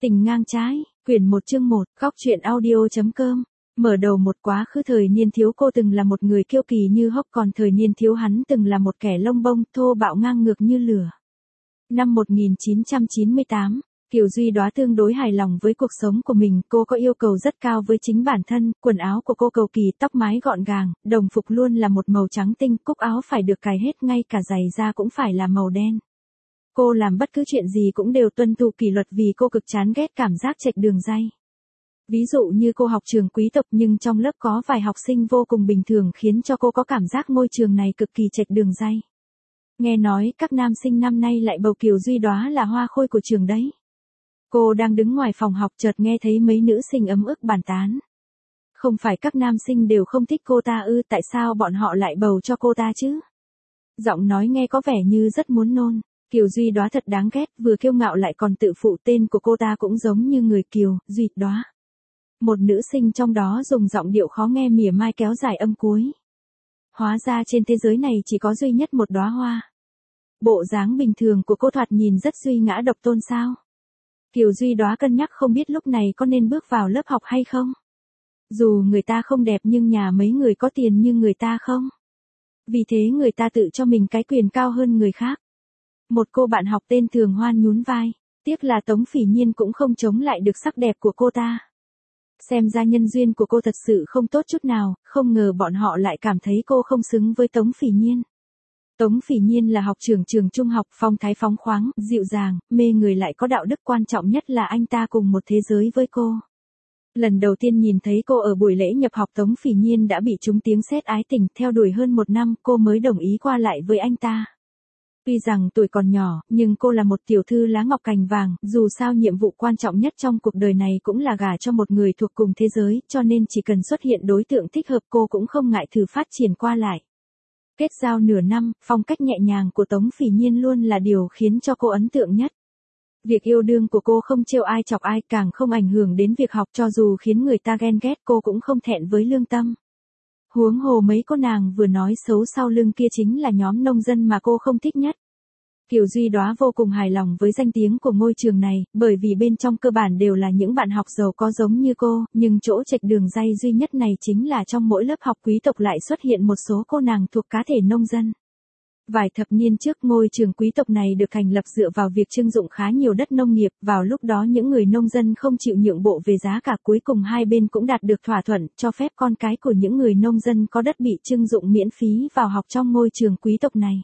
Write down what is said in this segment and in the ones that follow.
Tình ngang trái, quyển 1 chương 1, góc truyện audio.com. Mở đầu một quá khứ thời niên thiếu cô từng là một người kiêu kỳ như hốc, còn thời niên thiếu hắn từng là một kẻ lông bông, thô bạo ngang ngược như lửa. Năm 1998, Kiều Duy Đóa tương đối hài lòng với cuộc sống của mình, cô có yêu cầu rất cao với chính bản thân, quần áo của cô cầu kỳ, tóc mái gọn gàng, đồng phục luôn là một màu trắng tinh, cúc áo phải được cài hết, ngay cả giày da cũng phải là màu đen. Cô làm bất cứ chuyện gì cũng đều tuân thủ kỷ luật vì cô cực chán ghét cảm giác chệch đường ray. Ví dụ như cô học trường quý tộc nhưng trong lớp có vài học sinh vô cùng bình thường khiến cho cô có cảm giác ngôi trường này cực kỳ chệch đường ray. Nghe nói các nam sinh năm nay lại bầu Kiều Duy Đóa là hoa khôi của trường đấy. Cô đang đứng ngoài phòng học chợt nghe thấy mấy nữ sinh ấm ức bàn tán. Không phải các nam sinh đều không thích cô ta ư, tại sao bọn họ lại bầu cho cô ta chứ? Giọng nói nghe có vẻ như rất muốn nôn. Kiều Duy Đóa thật đáng ghét, vừa kiêu ngạo lại còn tự phụ, tên của cô ta cũng giống như người Kiều, Duy Đóa. Một nữ sinh trong đó dùng giọng điệu khó nghe mỉa mai kéo dài âm cuối. Hóa ra trên thế giới này chỉ có duy nhất một đóa hoa. Bộ dáng bình thường của cô thoạt nhìn rất duy ngã độc tôn sao. Kiều Duy Đóa cân nhắc không biết lúc này có nên bước vào lớp học hay không. Dù người ta không đẹp nhưng nhà mấy người có tiền như người ta không. Vì thế người ta tự cho mình cái quyền cao hơn người khác. Một cô bạn học tên Thường Hoan nhún vai, tiếc là Tống Phỉ Nhiên cũng không chống lại được sắc đẹp của cô ta. Xem ra nhân duyên của cô thật sự không tốt chút nào, không ngờ bọn họ lại cảm thấy cô không xứng với Tống Phỉ Nhiên. Tống Phỉ Nhiên là học trưởng trường trung học, phong thái phóng khoáng, dịu dàng, mê người lại có đạo đức, quan trọng nhất là anh ta cùng một thế giới với cô. Lần đầu tiên nhìn thấy cô ở buổi lễ nhập học, Tống Phỉ Nhiên đã bị trúng tiếng sét ái tình, theo đuổi hơn 1 năm cô mới đồng ý qua lại với anh ta. Tuy rằng tuổi còn nhỏ, nhưng cô là một tiểu thư lá ngọc cành vàng, dù sao nhiệm vụ quan trọng nhất trong cuộc đời này cũng là gả cho một người thuộc cùng thế giới, cho nên chỉ cần xuất hiện đối tượng thích hợp cô cũng không ngại thử phát triển qua lại. Kết giao nửa năm, phong cách nhẹ nhàng của Tống Phỉ Nhiên luôn là điều khiến cho cô ấn tượng nhất. Việc yêu đương của cô không trêu ai chọc ai, càng không ảnh hưởng đến việc học, cho dù khiến người ta ghen ghét cô cũng không thẹn với lương tâm. Huống hồ mấy cô nàng vừa nói xấu sau lưng kia chính là nhóm nông dân mà cô không thích nhất. Kiều Duy Đóa vô cùng hài lòng với danh tiếng của ngôi trường này, bởi vì bên trong cơ bản đều là những bạn học giàu có giống như cô, nhưng chỗ chệch đường ray duy nhất này chính là trong mỗi lớp học quý tộc lại xuất hiện một số cô nàng thuộc cá thể nông dân. Vài thập niên trước, ngôi trường quý tộc này được thành lập dựa vào việc trưng dụng khá nhiều đất nông nghiệp, vào lúc đó những người nông dân không chịu nhượng bộ về giá cả, cuối cùng hai bên cũng đạt được thỏa thuận, cho phép con cái của những người nông dân có đất bị trưng dụng miễn phí vào học trong ngôi trường quý tộc này.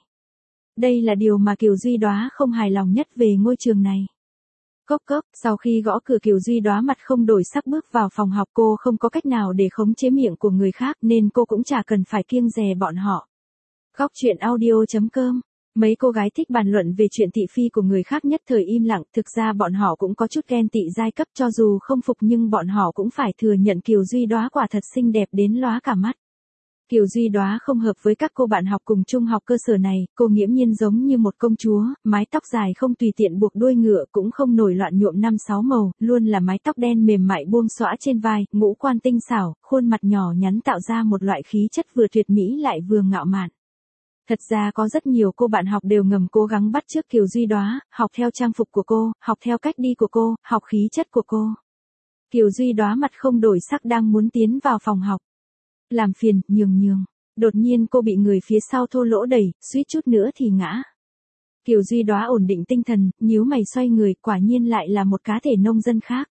Đây là điều mà Kiều Duy Đóa không hài lòng nhất về ngôi trường này. Cốc cốc, sau khi gõ cửa Kiều Duy Đóa mặt không đổi sắc bước vào phòng học, cô không có cách nào để khống chế miệng của người khác nên cô cũng chả cần phải kiêng dè bọn họ. Góc truyện audio.com. Mấy cô gái thích bàn luận về chuyện thị phi của người khác nhất thời im lặng, thực ra bọn họ cũng có chút ghen tị giai cấp, cho dù không phục nhưng bọn họ cũng phải thừa nhận Kiều Duy Đóa quả thật xinh đẹp đến lóa cả mắt. Kiều Duy Đóa không hợp với các cô bạn học cùng trung học cơ sở này, cô nghiễm nhiên giống như một công chúa, mái tóc dài không tùy tiện buộc đuôi ngựa, cũng không nổi loạn nhuộm 5-6 màu, luôn là mái tóc đen mềm mại buông xõa trên vai, ngũ quan tinh xảo, khuôn mặt nhỏ nhắn tạo ra một loại khí chất vừa tuyệt mỹ lại vừa ngạo mạn. Thật ra có rất nhiều cô bạn học đều ngầm cố gắng bắt chước Kiều Duy Đóa, học theo trang phục của cô, học theo cách đi của cô, học khí chất của cô. Kiều Duy Đóa mặt không đổi sắc đang muốn tiến vào phòng học. Làm phiền, nhường. Đột nhiên cô bị người phía sau thô lỗ đẩy, suýt chút nữa thì ngã. Kiều Duy Đóa ổn định tinh thần, nhíu mày xoay người, quả nhiên lại là một cá thể nông dân khác.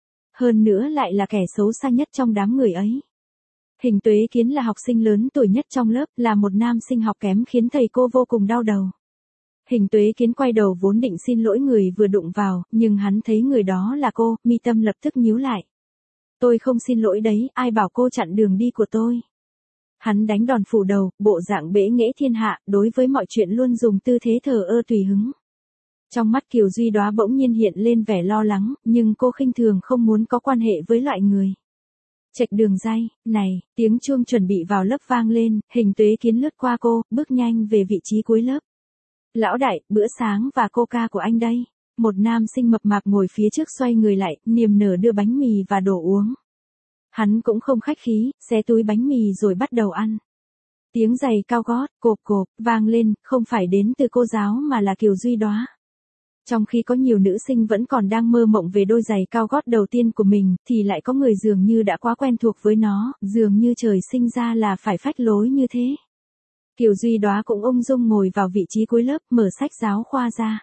Hơn nữa lại là kẻ xấu xa nhất trong đám người ấy. Hình Tuế Kiến là học sinh lớn tuổi nhất trong lớp, là một nam sinh học kém khiến thầy cô vô cùng đau đầu. Hình Tuế Kiến quay đầu vốn định xin lỗi người vừa đụng vào, nhưng hắn thấy người đó là cô, mi tâm lập tức nhíu lại. Tôi không xin lỗi đấy, ai bảo cô chặn đường đi của tôi. Hắn đánh đòn phủ đầu, bộ dạng bẽ nghễ thiên hạ, đối với mọi chuyện luôn dùng tư thế thờ ơ tùy hứng. Trong mắt Kiều Duy Đóa bỗng nhiên hiện lên vẻ lo lắng, nhưng cô khinh thường không muốn có quan hệ với loại người. Chệch đường ray, này, tiếng chuông chuẩn bị vào lớp vang lên, Hình Tuế Kiến lướt qua cô, bước nhanh về vị trí cuối lớp. Lão đại, bữa sáng và coca của anh đây. Một nam sinh mập mạp ngồi phía trước xoay người lại, niềm nở đưa bánh mì và đồ uống. Hắn cũng không khách khí, xé túi bánh mì rồi bắt đầu ăn. Tiếng giày cao gót, cộp cộp, vang lên, không phải đến từ cô giáo mà là Kiều Duy Đóa. Trong khi có nhiều nữ sinh vẫn còn đang mơ mộng về đôi giày cao gót đầu tiên của mình, thì lại có người dường như đã quá quen thuộc với nó, dường như trời sinh ra là phải phách lối như thế. Kiều Duy Đóa cũng ung dung ngồi vào vị trí cuối lớp, mở sách giáo khoa ra.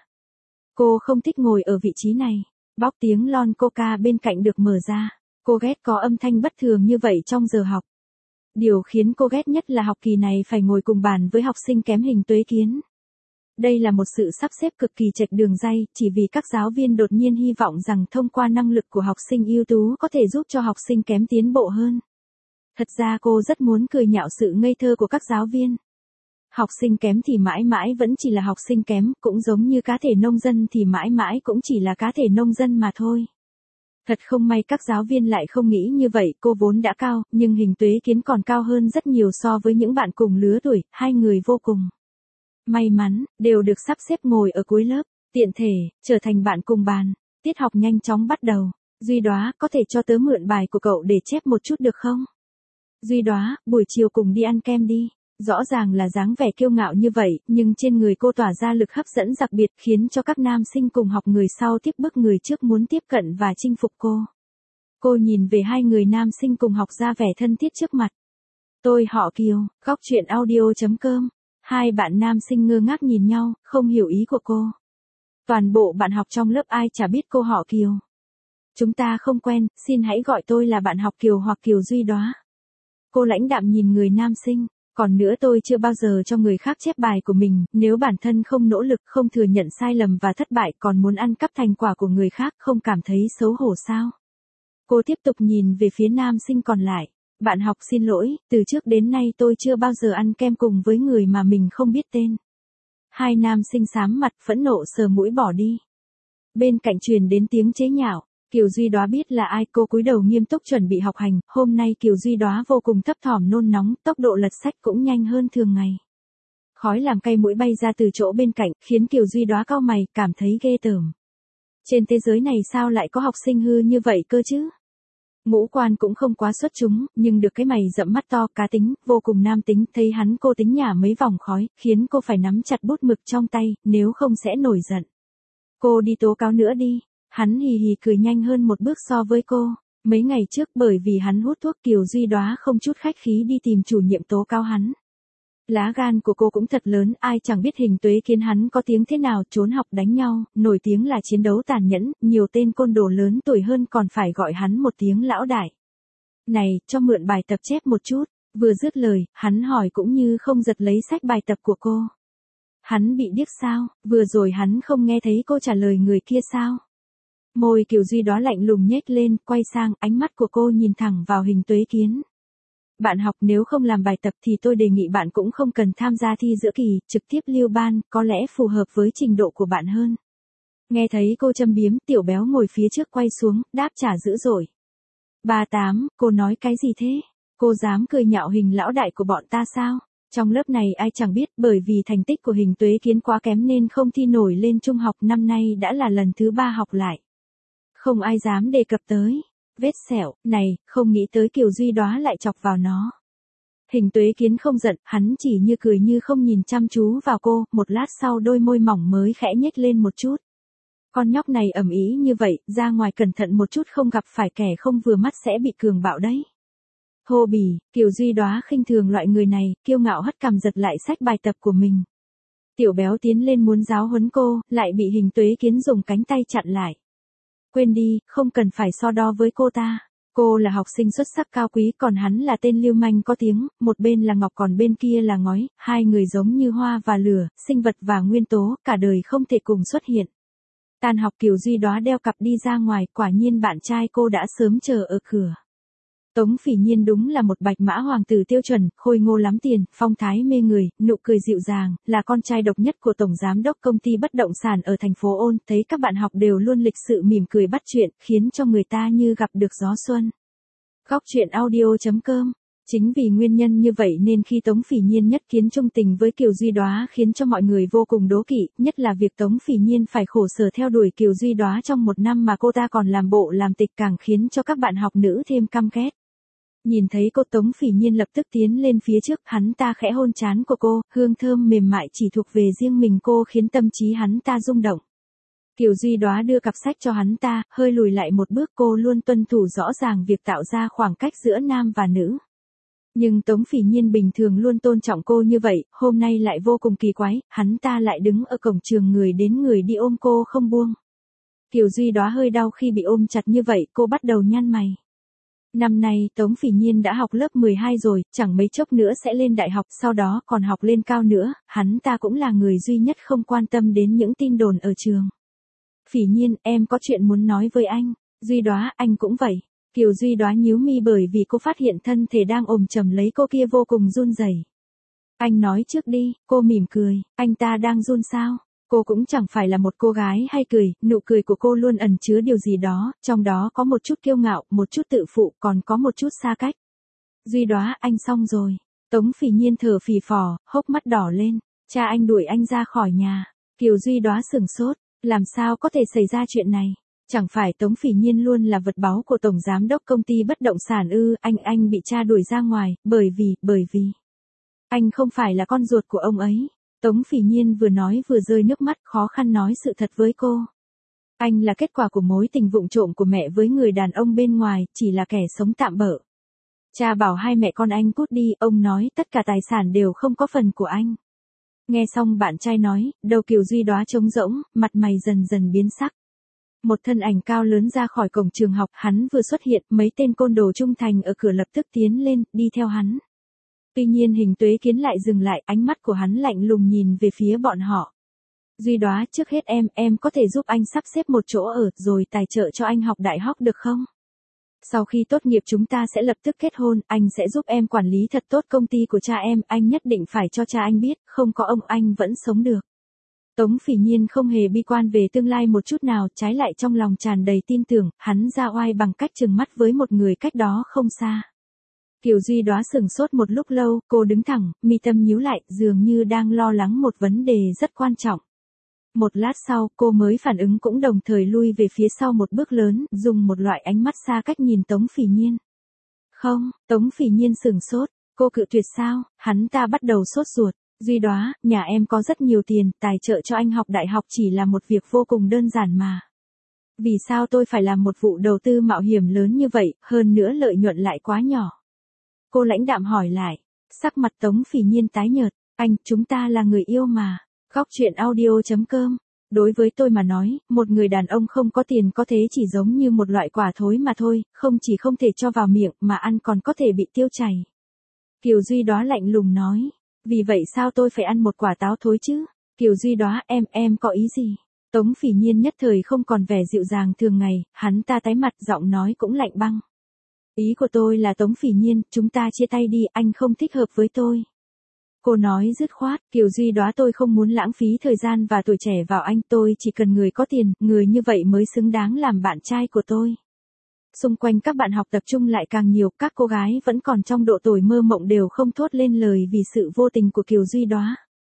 Cô không thích ngồi ở vị trí này. Bóc tiếng lon coca bên cạnh được mở ra. Cô ghét có âm thanh bất thường như vậy trong giờ học. Điều khiến cô ghét nhất là học kỳ này phải ngồi cùng bàn với học sinh kém Hình Tuế Kiến. Đây là một sự sắp xếp cực kỳ chệch đường ray, chỉ vì các giáo viên đột nhiên hy vọng rằng thông qua năng lực của học sinh ưu tú có thể giúp cho học sinh kém tiến bộ hơn. Thật ra cô rất muốn cười nhạo sự ngây thơ của các giáo viên. Học sinh kém thì mãi mãi vẫn chỉ là học sinh kém, cũng giống như cá thể nông dân thì mãi mãi cũng chỉ là cá thể nông dân mà thôi. Thật không may các giáo viên lại không nghĩ như vậy, cô vốn đã cao, nhưng Hình Tuế Kiến còn cao hơn rất nhiều so với những bạn cùng lứa tuổi, hai người vô cùng may mắn, đều được sắp xếp ngồi ở cuối lớp, tiện thể, trở thành bạn cùng bàn. Tiết học nhanh chóng bắt đầu. Duy Đóa, có thể cho tớ mượn bài của cậu để chép một chút được không? Duy Đóa, buổi chiều cùng đi ăn kem đi. Rõ ràng là dáng vẻ kiêu ngạo như vậy, nhưng trên người cô tỏa ra lực hấp dẫn đặc biệt khiến cho các nam sinh cùng học người sau tiếp bức người trước muốn tiếp cận và chinh phục cô. Cô nhìn về hai người nam sinh cùng học ra vẻ thân thiết trước mặt. Tôi họ Kiều, góc chuyện audio.com. Hai bạn nam sinh ngơ ngác nhìn nhau, không hiểu ý của cô. Toàn bộ bạn học trong lớp ai chả biết cô họ Kiều. Chúng ta không quen, xin hãy gọi tôi là bạn học Kiều hoặc Kiều Duy Đóa. Cô lãnh đạm nhìn người nam sinh. Còn nữa, tôi chưa bao giờ cho người khác chép bài của mình, nếu bản thân không nỗ lực, không thừa nhận sai lầm và thất bại còn muốn ăn cắp thành quả của người khác, không cảm thấy xấu hổ sao? Cô tiếp tục nhìn về phía nam sinh còn lại. Bạn học xin lỗi, từ trước đến nay tôi chưa bao giờ ăn kem cùng với người mà mình không biết tên. Hai nam sinh xám mặt phẫn nộ sờ mũi bỏ đi. Bên cạnh truyền đến tiếng chế nhạo. Kiều Duy Đóa biết là ai, cô cúi đầu nghiêm túc chuẩn bị học hành, hôm nay Kiều Duy Đóa vô cùng thấp thỏm nôn nóng, tốc độ lật sách cũng nhanh hơn thường ngày. Khói làm cay mũi bay ra từ chỗ bên cạnh, khiến Kiều Duy Đóa cau mày, cảm thấy ghê tởm. Trên thế giới này sao lại có học sinh hư như vậy cơ chứ? Ngũ quan cũng không quá xuất chúng, nhưng được cái mày rậm mắt to, cá tính, vô cùng nam tính, thấy hắn cô tính nhả mấy vòng khói, khiến cô phải nắm chặt bút mực trong tay, nếu không sẽ nổi giận. Cô đi tố cáo nữa đi. Hắn hì hì cười nhanh hơn một bước so với cô. Mấy ngày trước bởi vì hắn hút thuốc, Kiều Duy Đóa không chút khách khí đi tìm chủ nhiệm tố cáo hắn. Lá gan của cô cũng thật lớn, ai chẳng biết Hình Tuế Kiến hắn có tiếng thế nào, trốn học đánh nhau, nổi tiếng là chiến đấu tàn nhẫn, nhiều tên côn đồ lớn tuổi hơn còn phải gọi hắn một tiếng lão đại. Này, cho mượn bài tập chép một chút. Vừa dứt lời, hắn hỏi cũng như không giật lấy sách bài tập của cô. Hắn bị điếc sao? Vừa rồi hắn không nghe thấy cô trả lời người kia sao? Môi Kiều Duy Đóa lạnh lùng nhếch lên, quay sang, ánh mắt của cô nhìn thẳng vào Hình Tuế Kiến. Bạn học, nếu không làm bài tập thì tôi đề nghị bạn cũng không cần tham gia thi giữa kỳ, trực tiếp lưu ban, có lẽ phù hợp với trình độ của bạn hơn. Nghe thấy cô châm biếm, Tiểu Béo ngồi phía trước quay xuống, đáp trả dữ dội. 38, cô nói cái gì thế? Cô dám cười nhạo Hình lão đại của bọn ta sao? Trong lớp này ai chẳng biết, bởi vì thành tích của Hình Tuế Kiến quá kém nên không thi nổi lên trung học, năm nay đã là lần thứ 3 học lại. Không ai dám đề cập tới. Vết sẹo, này, không nghĩ tới Kiều Duy Đóa lại chọc vào nó. Hình Tuế Kiến không giận, hắn chỉ như cười như không nhìn chăm chú vào cô, một lát sau đôi môi mỏng mới khẽ nhếch lên một chút. Con nhóc này ầm ĩ như vậy, ra ngoài cẩn thận một chút không gặp phải kẻ không vừa mắt sẽ bị cường bạo đấy. Thô bỉ, Kiều Duy Đóa khinh thường loại người này, kiêu ngạo hất cằm giật lại sách bài tập của mình. Tiểu Béo tiến lên muốn giáo huấn cô, lại bị Hình Tuế Kiến dùng cánh tay chặn lại. Quên đi, không cần phải so đo với cô ta. Cô là học sinh xuất sắc cao quý, còn hắn là tên lưu manh có tiếng, một bên là ngọc còn bên kia là ngói, hai người giống như hoa và lửa, sinh vật và nguyên tố, cả đời không thể cùng xuất hiện. Tan học Kiều Duy Đóa đeo cặp đi ra ngoài, quả nhiên bạn trai cô đã sớm chờ ở cửa. Tống Phỉ Nhiên đúng là một bạch mã hoàng tử tiêu chuẩn, khôi ngô lắm tiền, phong thái mê người, nụ cười dịu dàng, là con trai độc nhất của tổng giám đốc công ty bất động sản ở thành phố Ôn, thấy các bạn học đều luôn lịch sự mỉm cười bắt chuyện, khiến cho người ta như gặp được gió xuân. Góc chuyện audio.com. Chính vì nguyên nhân như vậy nên khi Tống Phỉ Nhiên nhất kiến trung tình với Kiều Duy Đóa khiến cho mọi người vô cùng đố kỵ, nhất là việc Tống Phỉ Nhiên phải khổ sở theo đuổi Kiều Duy Đóa trong một năm mà cô ta còn làm bộ làm tịch càng khiến cho các bạn học nữ thêm căm ghét. Nhìn thấy cô Tống Phỉ Nhiên lập tức tiến lên phía trước, hắn ta khẽ hôn trán của cô, hương thơm mềm mại chỉ thuộc về riêng mình cô khiến tâm trí hắn ta rung động. Kiều Duy Đóa đưa cặp sách cho hắn ta, hơi lùi lại một bước, cô luôn tuân thủ rõ ràng việc tạo ra khoảng cách giữa nam và nữ. Nhưng Tống Phỉ Nhiên bình thường luôn tôn trọng cô như vậy, hôm nay lại vô cùng kỳ quái, hắn ta lại đứng ở cổng trường người đến người đi ôm cô không buông. Kiều Duy Đóa hơi đau khi bị ôm chặt như vậy, cô bắt đầu nhăn mày. Năm nay Tống Phỉ Nhiên đã học lớp 12 rồi, chẳng mấy chốc nữa sẽ lên đại học, sau đó còn học lên cao nữa, hắn ta cũng là người duy nhất không quan tâm đến những tin đồn ở trường. Phỉ Nhiên, em có chuyện muốn nói với anh. Duy Đóa, anh cũng vậy. Kiều Duy Đóa nhíu mi bởi vì cô phát hiện thân thể đang ôm chầm lấy cô kia vô cùng run rẩy. Anh nói trước đi, cô mỉm cười, anh ta đang run sao? Cô cũng chẳng phải là một cô gái hay cười, nụ cười của cô luôn ẩn chứa điều gì đó, trong đó có một chút kiêu ngạo, một chút tự phụ, còn có một chút xa cách. Duy Đóa, anh xong rồi. Tống Phỉ Nhiên thở phì phò, hốc mắt đỏ lên, cha anh đuổi anh ra khỏi nhà. Kiều Duy Đóa sửng sốt, làm sao có thể xảy ra chuyện này? Chẳng phải Tống Phỉ Nhiên luôn là vật báu của tổng giám đốc công ty bất động sản ư? Anh bị cha đuổi ra ngoài, bởi vì anh không phải là con ruột của ông ấy. Tống Phỉ Nhiên vừa nói vừa rơi nước mắt, khó khăn nói sự thật với cô. Anh là kết quả của mối tình vụng trộm của mẹ với người đàn ông bên ngoài, chỉ là kẻ sống tạm bợ. Cha bảo hai mẹ con anh cút đi, ông nói tất cả tài sản đều không có phần của anh. Nghe xong bạn trai nói, đầu Kiều Duy Đóa trống rỗng, mặt mày dần dần biến sắc. Một thân ảnh cao lớn ra khỏi cổng trường học, hắn vừa xuất hiện, mấy tên côn đồ trung thành ở cửa lập tức tiến lên, đi theo hắn. Tuy nhiên Hình Tuế Kiến lại dừng lại, ánh mắt của hắn lạnh lùng nhìn về phía bọn họ. Duy Đóa, trước hết em có thể giúp anh sắp xếp một chỗ ở, rồi tài trợ cho anh học đại học được không? Sau khi tốt nghiệp chúng ta sẽ lập tức kết hôn, anh sẽ giúp em quản lý thật tốt công ty của cha em, anh nhất định phải cho cha anh biết, không có ông anh vẫn sống được. Tống Phỉ Nhiên không hề bi quan về tương lai một chút nào, trái lại trong lòng tràn đầy tin tưởng, hắn ra oai bằng cách trừng mắt với một người cách đó không xa. Kiều Duy Đóa sửng sốt một lúc lâu, cô đứng thẳng, mi tâm nhíu lại, dường như đang lo lắng một vấn đề rất quan trọng. Một lát sau, cô mới phản ứng cũng đồng thời lui về phía sau một bước lớn, dùng một loại ánh mắt xa cách nhìn Tống Phỉ Nhiên. Không, Tống Phỉ Nhiên sửng sốt, cô cự tuyệt sao? Hắn ta bắt đầu sốt ruột. Duy Đóa, nhà em có rất nhiều tiền, tài trợ cho anh học đại học chỉ là một việc vô cùng đơn giản mà. Vì sao tôi phải làm một vụ đầu tư mạo hiểm lớn như vậy, hơn nữa lợi nhuận lại quá nhỏ? Cô lãnh đạm hỏi lại, sắc mặt Tống Phỉ Nhiên tái nhợt, anh, chúng ta là người yêu mà. Góc truyện audio.com. Đối với tôi mà nói, một người đàn ông không có tiền có thế chỉ giống như một loại quả thối mà thôi, không chỉ không thể cho vào miệng mà ăn còn có thể bị tiêu chảy. Kiều Duy Đóa lạnh lùng nói, vì vậy sao tôi phải ăn một quả táo thối chứ? Kiều Duy Đóa, em có ý gì? Tống Phỉ Nhiên nhất thời không còn vẻ dịu dàng thường ngày, hắn ta tái mặt, giọng nói cũng lạnh băng. Ý của tôi là Tống Phỉ Nhiên, chúng ta chia tay đi, anh không thích hợp với tôi. Cô nói dứt khoát, Kiều Duy Đóa, tôi không muốn lãng phí thời gian và tuổi trẻ vào anh, tôi chỉ cần người có tiền, người như vậy mới xứng đáng làm bạn trai của tôi. Xung quanh các bạn học tập trung lại càng nhiều, các cô gái vẫn còn trong độ tuổi mơ mộng đều không thốt lên lời vì sự vô tình của Kiều Duy Đóa.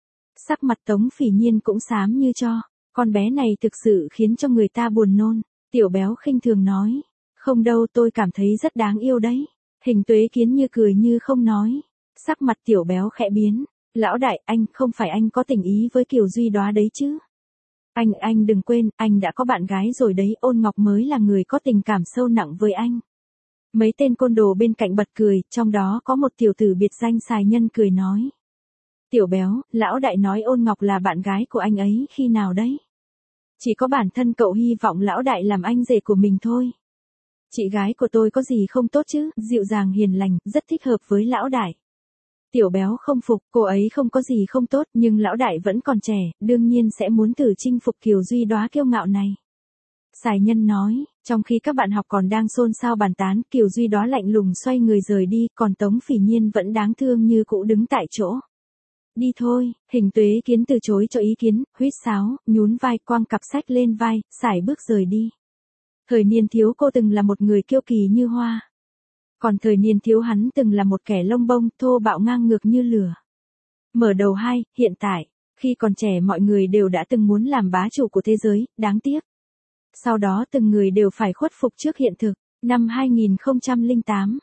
Sắc mặt Tống Phỉ Nhiên cũng xám như tro, con bé này thực sự khiến cho người ta buồn nôn. Tiểu Béo khinh thường nói, không đâu, tôi cảm thấy rất đáng yêu đấy. Hình Tuế Kiến như cười như không nói. Sắc mặt Tiểu Béo khẽ biến, lão đại, anh, không phải anh có tình ý với Kiều Duy Đóa đấy chứ? Anh đừng quên, anh đã có bạn gái rồi đấy, Ôn Ngọc mới là người có tình cảm sâu nặng với anh. Mấy tên côn đồ bên cạnh bật cười, trong đó có một tiểu tử biệt danh Sài Nhân cười nói. Tiểu Béo, lão đại nói Ôn Ngọc là bạn gái của anh ấy khi nào đấy? Chỉ có bản thân cậu hy vọng lão đại làm anh rể của mình thôi. Chị gái của tôi có gì không tốt chứ, dịu dàng hiền lành, rất thích hợp với lão đại. Tiểu Béo không phục, cô ấy không có gì không tốt, nhưng lão đại vẫn còn trẻ, đương nhiên sẽ muốn thử chinh phục Kiều Duy Đóa kiêu ngạo này. Sài Nhân nói, trong khi các bạn học còn đang xôn xao bàn tán, Kiều Duy Đóa lạnh lùng xoay người rời đi, còn Tống Phỉ Nhiên vẫn đáng thương như cũ đứng tại chỗ. Đi thôi, Hình Tuế Kiến từ chối cho ý kiến, huýt sáo, nhún vai, quăng cặp sách lên vai, sải bước rời đi. Thời niên thiếu cô từng là một người kiêu kỳ như hoa. Còn thời niên thiếu hắn từng là một kẻ lông bông, thô bạo ngang ngược như lửa. Mở đầu 2, hiện tại, khi còn trẻ mọi người đều đã từng muốn làm bá chủ của thế giới, đáng tiếc. Sau đó từng người đều phải khuất phục trước hiện thực. Năm 2008,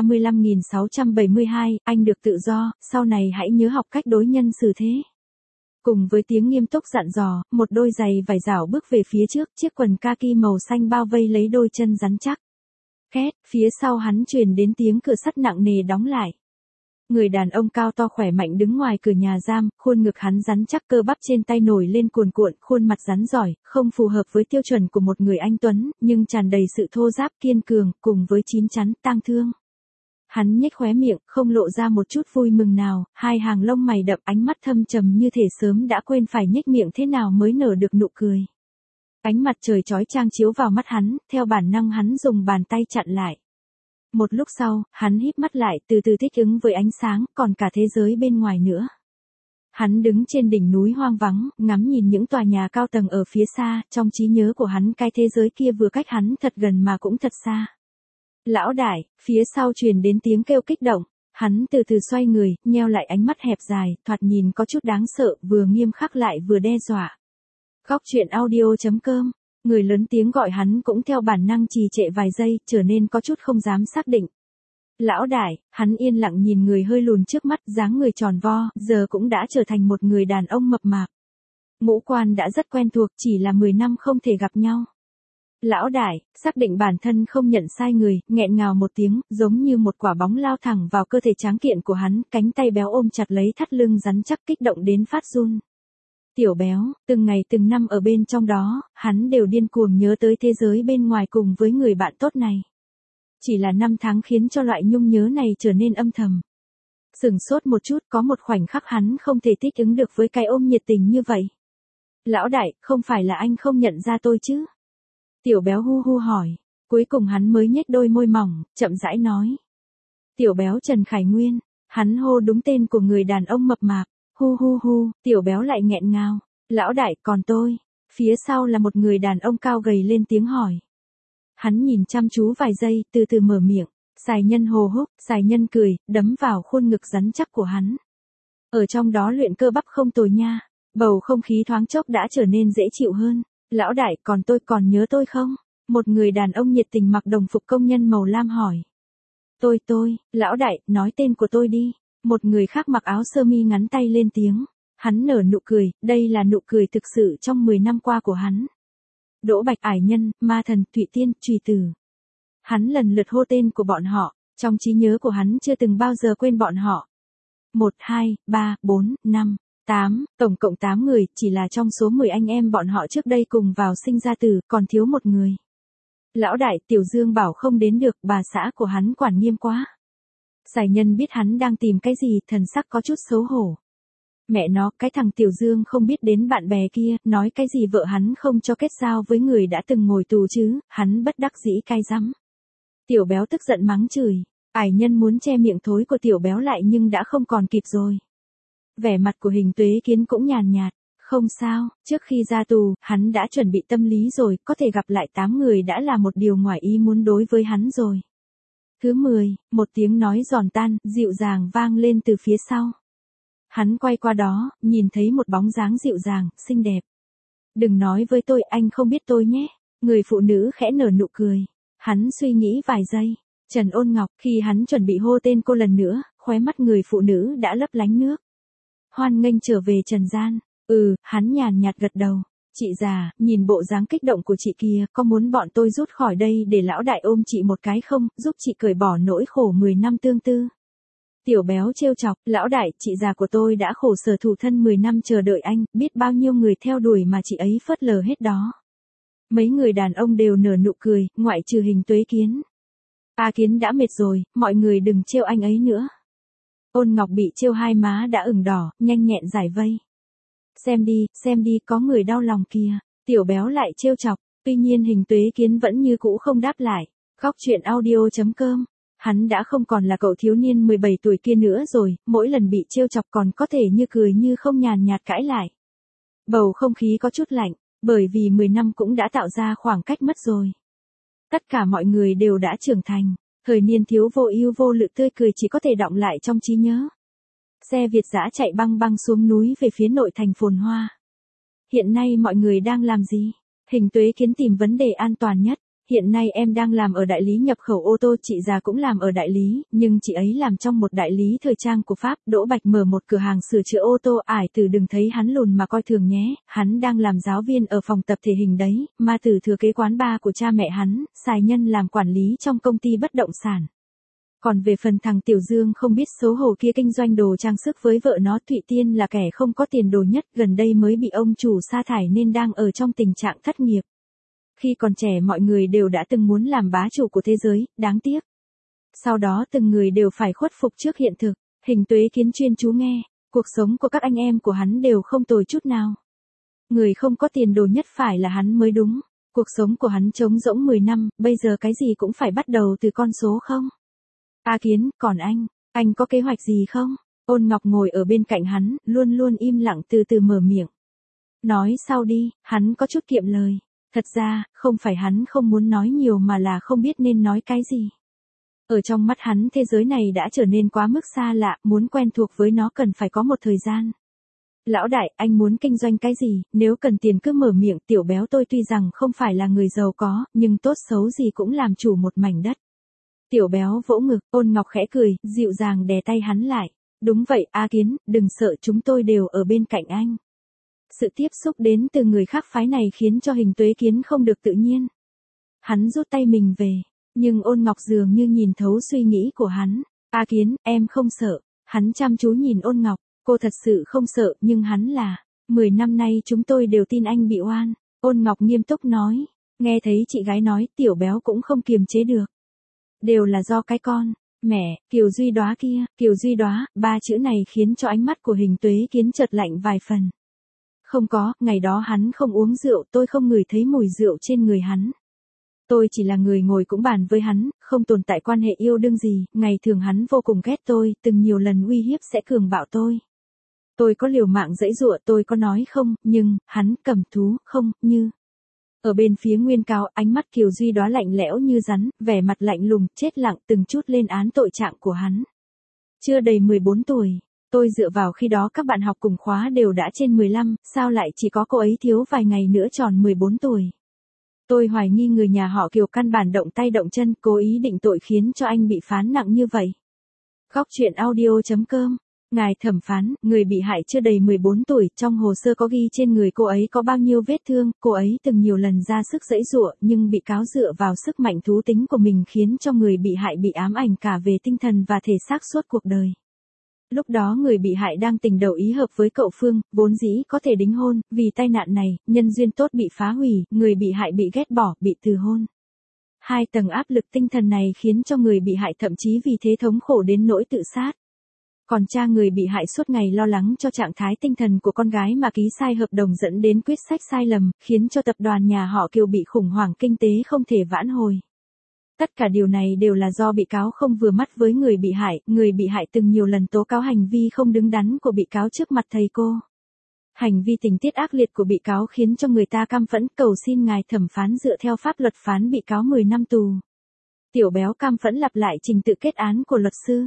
435.672, anh được tự do, sau này hãy nhớ học cách đối nhân xử thế. Cùng với tiếng nghiêm túc dặn dò, một đôi giày vải rảo bước về phía trước, chiếc quần kaki màu xanh bao vây lấy đôi chân rắn chắc. Két, phía sau hắn truyền đến tiếng cửa sắt nặng nề đóng lại. Người đàn ông cao to khỏe mạnh đứng ngoài cửa nhà giam, khuôn ngực hắn rắn chắc, cơ bắp trên tay nổi lên cuồn cuộn, khuôn mặt rắn giỏi, không phù hợp với tiêu chuẩn của một người anh tuấn, nhưng tràn đầy sự thô ráp kiên cường, cùng với chín chắn, tang thương. Hắn nhếch khóe miệng, không lộ ra một chút vui mừng nào, hai hàng lông mày đậm, ánh mắt thâm trầm như thể sớm đã quên phải nhếch miệng thế nào mới nở được nụ cười. Ánh mặt trời chói chang chiếu vào mắt hắn, theo bản năng hắn dùng bàn tay chặn lại. Một lúc sau, hắn híp mắt lại, từ từ thích ứng với ánh sáng, còn cả thế giới bên ngoài nữa. Hắn đứng trên đỉnh núi hoang vắng, ngắm nhìn những tòa nhà cao tầng ở phía xa, trong trí nhớ của hắn cái thế giới kia vừa cách hắn thật gần mà cũng thật xa. Lão đại, phía sau truyền đến tiếng kêu kích động, hắn từ từ xoay người, nheo lại ánh mắt hẹp dài, thoạt nhìn có chút đáng sợ, vừa nghiêm khắc lại vừa đe dọa. Góc truyện audio.com. Người lớn tiếng gọi hắn cũng theo bản năng trì trệ vài giây, trở nên có chút không dám xác định. Lão đại, hắn yên lặng nhìn người hơi lùn trước mắt, dáng người tròn vo, giờ cũng đã trở thành một người đàn ông mập mạp. Ngũ quan đã rất quen thuộc, chỉ là 10 năm không thể gặp nhau. Lão đại, xác định bản thân không nhận sai người, nghẹn ngào một tiếng, giống như một quả bóng lao thẳng vào cơ thể tráng kiện của hắn, cánh tay béo ôm chặt lấy thắt lưng rắn chắc, kích động đến phát run. Tiểu béo, từng ngày từng năm ở bên trong đó, hắn đều điên cuồng nhớ tới thế giới bên ngoài cùng với người bạn tốt này. Chỉ là năm tháng khiến cho loại nhung nhớ này trở nên âm thầm. Sửng sốt một chút, có một khoảnh khắc hắn không thể thích ứng được với cái ôm nhiệt tình như vậy. Lão đại, không phải là anh không nhận ra tôi chứ? Tiểu béo hu hu hỏi, cuối cùng hắn mới nhếch đôi môi mỏng, chậm rãi nói. Tiểu béo Trần Khải Nguyên, hắn hô đúng tên của người đàn ông mập mạp. Hu hu hu, tiểu béo lại nghẹn ngào. Lão đại, còn tôi. Phía sau là một người đàn ông cao gầy lên tiếng hỏi. Hắn nhìn chăm chú vài giây, từ từ mở miệng. Sài Nhân hồ húc, Sài Nhân cười, đấm vào khuôn ngực rắn chắc của hắn. Ở trong đó luyện cơ bắp không tồi nha. Bầu không khí thoáng chốc đã trở nên dễ chịu hơn. Lão đại, còn tôi còn nhớ tôi không? Một người đàn ông nhiệt tình mặc đồng phục công nhân màu lam hỏi. Tôi, lão đại, nói tên của tôi đi. Một người khác mặc áo sơ mi ngắn tay lên tiếng. Hắn nở nụ cười, đây là nụ cười thực sự trong 10 năm qua của hắn. Đỗ Bạch, Ải Nhân, Ma Thần, Thụy Tiên, Trùy Tử. Hắn lần lượt hô tên của bọn họ, trong trí nhớ của hắn chưa từng bao giờ quên bọn họ. 1, 2, 3, 4, 5, 8, tổng cộng 8 người, chỉ là trong số 10 anh em bọn họ trước đây cùng vào sinh ra tử, còn thiếu một người. Lão đại, Tiểu Dương bảo không đến được, bà xã của hắn quản nghiêm quá. Sài Nhân biết hắn đang tìm cái gì, thần sắc có chút xấu hổ. Mẹ nó, cái thằng Tiểu Dương không biết đến bạn bè kia, nói cái gì vợ hắn không cho kết giao với người đã từng ngồi tù chứ, hắn bất đắc dĩ cay rắm. Tiểu béo tức giận mắng chửi, Ải Nhân muốn che miệng thối của tiểu béo lại nhưng đã không còn kịp rồi. Vẻ mặt của Hình Tuế Kiến cũng nhàn nhạt, không sao, trước khi ra tù, hắn đã chuẩn bị tâm lý rồi, có thể gặp lại 8 người đã là một điều ngoài ý muốn đối với hắn rồi. Thứ 10, một tiếng nói giòn tan, dịu dàng vang lên từ phía sau. Hắn quay qua đó, nhìn thấy một bóng dáng dịu dàng, xinh đẹp. Đừng nói với tôi, anh không biết tôi nhé. Người phụ nữ khẽ nở nụ cười. Hắn suy nghĩ vài giây. Trần Ôn Ngọc, khi hắn chuẩn bị hô tên cô lần nữa, khóe mắt người phụ nữ đã lấp lánh nước. Hoan nghênh trở về trần gian. Hắn nhàn nhạt gật đầu. Chị già, nhìn bộ dáng kích động của chị kia, có muốn bọn tôi rút khỏi đây để lão đại ôm chị một cái không, giúp chị cởi bỏ nỗi khổ 10 năm tương tư. Tiểu béo trêu chọc, lão đại, chị già của tôi đã khổ sở thủ thân 10 năm chờ đợi anh, biết bao nhiêu người theo đuổi mà chị ấy phớt lờ hết đó. Mấy người đàn ông đều nở nụ cười, ngoại trừ Hình Tuế Kiến. A Kiến đã mệt rồi, mọi người đừng trêu anh ấy nữa. Ôn Ngọc bị trêu hai má đã ửng đỏ, nhanh nhẹn giải vây. Xem đi, có người đau lòng kìa. Tiểu béo lại trêu chọc, tuy nhiên Hình Tuế Kiến vẫn như cũ không đáp lại. Góc truyện audio.com. Hắn đã không còn là cậu thiếu niên 17 tuổi kia nữa rồi, mỗi lần bị trêu chọc còn có thể như cười như không, nhàn nhạt cãi lại. Bầu không khí có chút lạnh, bởi vì 10 năm cũng đã tạo ra khoảng cách mất rồi. Tất cả mọi người đều đã trưởng thành, thời niên thiếu vô ưu vô lự tươi cười chỉ có thể đọng lại trong trí nhớ. Xe Việt dã chạy băng băng xuống núi về phía nội thành phồn hoa. Hiện nay mọi người đang làm gì? Hình Tuế Kiến tìm vấn đề an toàn nhất. hiện nay em đang làm ở đại lý nhập khẩu ô tô, chị già cũng làm ở đại lý, nhưng chị ấy làm trong một đại lý thời trang của Pháp. Đỗ Bạch mở một cửa hàng sửa chữa ô tô. Ải Tử đừng thấy hắn lùn mà coi thường nhé, hắn đang làm giáo viên ở phòng tập thể hình đấy, Ma Tử thừa kế quán bar của cha mẹ hắn, Sài Nhân làm quản lý trong công ty bất động sản. Còn về phần thằng Tiểu Dương không biết xấu hổ kia, kinh doanh đồ trang sức với vợ nó Thụy Tiên, là kẻ không có tiền đồ nhất, gần đây mới bị ông chủ sa thải nên đang ở trong tình trạng thất nghiệp. Khi còn trẻ mọi người đều đã từng muốn làm bá chủ của thế giới, đáng tiếc. Sau đó từng người đều phải khuất phục trước hiện thực. Hình Tuế Kiến chuyên chú nghe, cuộc sống của các anh em của hắn đều không tồi chút nào. Người không có tiền đồ nhất phải là hắn mới đúng. Cuộc sống của hắn trống rỗng 10 năm, bây giờ cái gì cũng phải bắt đầu từ con số không. A Kiến, còn anh có kế hoạch gì không? Ôn Ngọc ngồi ở bên cạnh hắn, luôn luôn im lặng, từ từ mở miệng. Nói sau đi, hắn có chút kiệm lời. Thật ra, không phải hắn không muốn nói nhiều mà là không biết nên nói cái gì. Ở trong mắt hắn thế giới này đã trở nên quá mức xa lạ, muốn quen thuộc với nó cần phải có một thời gian. Lão đại, anh muốn kinh doanh cái gì, nếu cần tiền cứ mở miệng. Tiểu Béo tôi tuy rằng không phải là người giàu có, nhưng tốt xấu gì cũng làm chủ một mảnh đất. Tiểu Béo vỗ ngực, Ôn Ngọc khẽ cười, dịu dàng đè tay hắn lại. Đúng vậy, A Kiến, đừng sợ, chúng tôi đều ở bên cạnh anh. Sự tiếp xúc đến từ người khác phái này khiến cho Hình Tuế Kiến không được tự nhiên. Hắn rút tay mình về, nhưng Ôn Ngọc dường như nhìn thấu suy nghĩ của hắn. A Kiến, em không sợ. Hắn chăm chú nhìn Ôn Ngọc, cô thật sự không sợ, nhưng hắn là. 10 năm nay chúng tôi đều tin anh bị oan. Ôn Ngọc nghiêm túc nói. Nghe thấy chị gái nói, Tiểu Béo cũng không kiềm chế được. Đều là do cái con. Mẹ, Kiều Duy Đóa kia, Kiều Duy Đóa, ba chữ này khiến cho ánh mắt của Hình Tuế Kiến chợt lạnh vài phần. Không có, ngày đó hắn không uống rượu, tôi không ngửi thấy mùi rượu trên người hắn. Tôi chỉ là người ngồi cũng bàn với hắn, không tồn tại quan hệ yêu đương gì, ngày thường hắn vô cùng ghét tôi, từng nhiều lần uy hiếp sẽ cường bạo tôi. Tôi có liều mạng giãy giụa, tôi có nói không, nhưng, hắn cầm thú, không, như. Ở bên phía Nguyên Cao, ánh mắt Kiều Duy Đóa lạnh lẽo như rắn, vẻ mặt lạnh lùng, chết lặng từng chút lên án tội trạng của hắn. Chưa đầy 14 tuổi. Tôi dựa vào khi đó các bạn học cùng khóa đều đã trên 15, sao lại chỉ có cô ấy thiếu vài ngày nữa tròn 14 tuổi. Tôi hoài nghi người nhà họ Kiều căn bản động tay động chân, cố ý định tội khiến cho anh bị phán nặng như vậy. Góc truyện audio.com. Ngài thẩm phán, người bị hại chưa đầy 14 tuổi, trong hồ sơ có ghi trên người cô ấy có bao nhiêu vết thương, cô ấy từng nhiều lần ra sức giãy giụa, nhưng bị cáo dựa vào sức mạnh thú tính của mình khiến cho người bị hại bị ám ảnh cả về tinh thần và thể xác suốt cuộc đời. Lúc đó người bị hại đang tình đầu ý hợp với cậu Phương, vốn dĩ có thể đính hôn, vì tai nạn này, nhân duyên tốt bị phá hủy, người bị hại bị ghét bỏ, bị từ hôn. 2 tầng áp lực tinh thần này khiến cho người bị hại thậm chí vì thế thống khổ đến nỗi tự sát. Còn cha người bị hại suốt ngày lo lắng cho trạng thái tinh thần của con gái mà ký sai hợp đồng dẫn đến quyết sách sai lầm, khiến cho tập đoàn nhà họ Kiều bị khủng hoảng kinh tế không thể vãn hồi. Tất cả điều này đều là do bị cáo không vừa mắt với người bị hại từng nhiều lần tố cáo hành vi không đứng đắn của bị cáo trước mặt thầy cô. Hành vi tình tiết ác liệt của bị cáo khiến cho người ta căm phẫn, cầu xin ngài thẩm phán dựa theo pháp luật phán bị cáo 10 năm tù. Tiểu Béo căm phẫn lặp lại trình tự kết án của luật sư.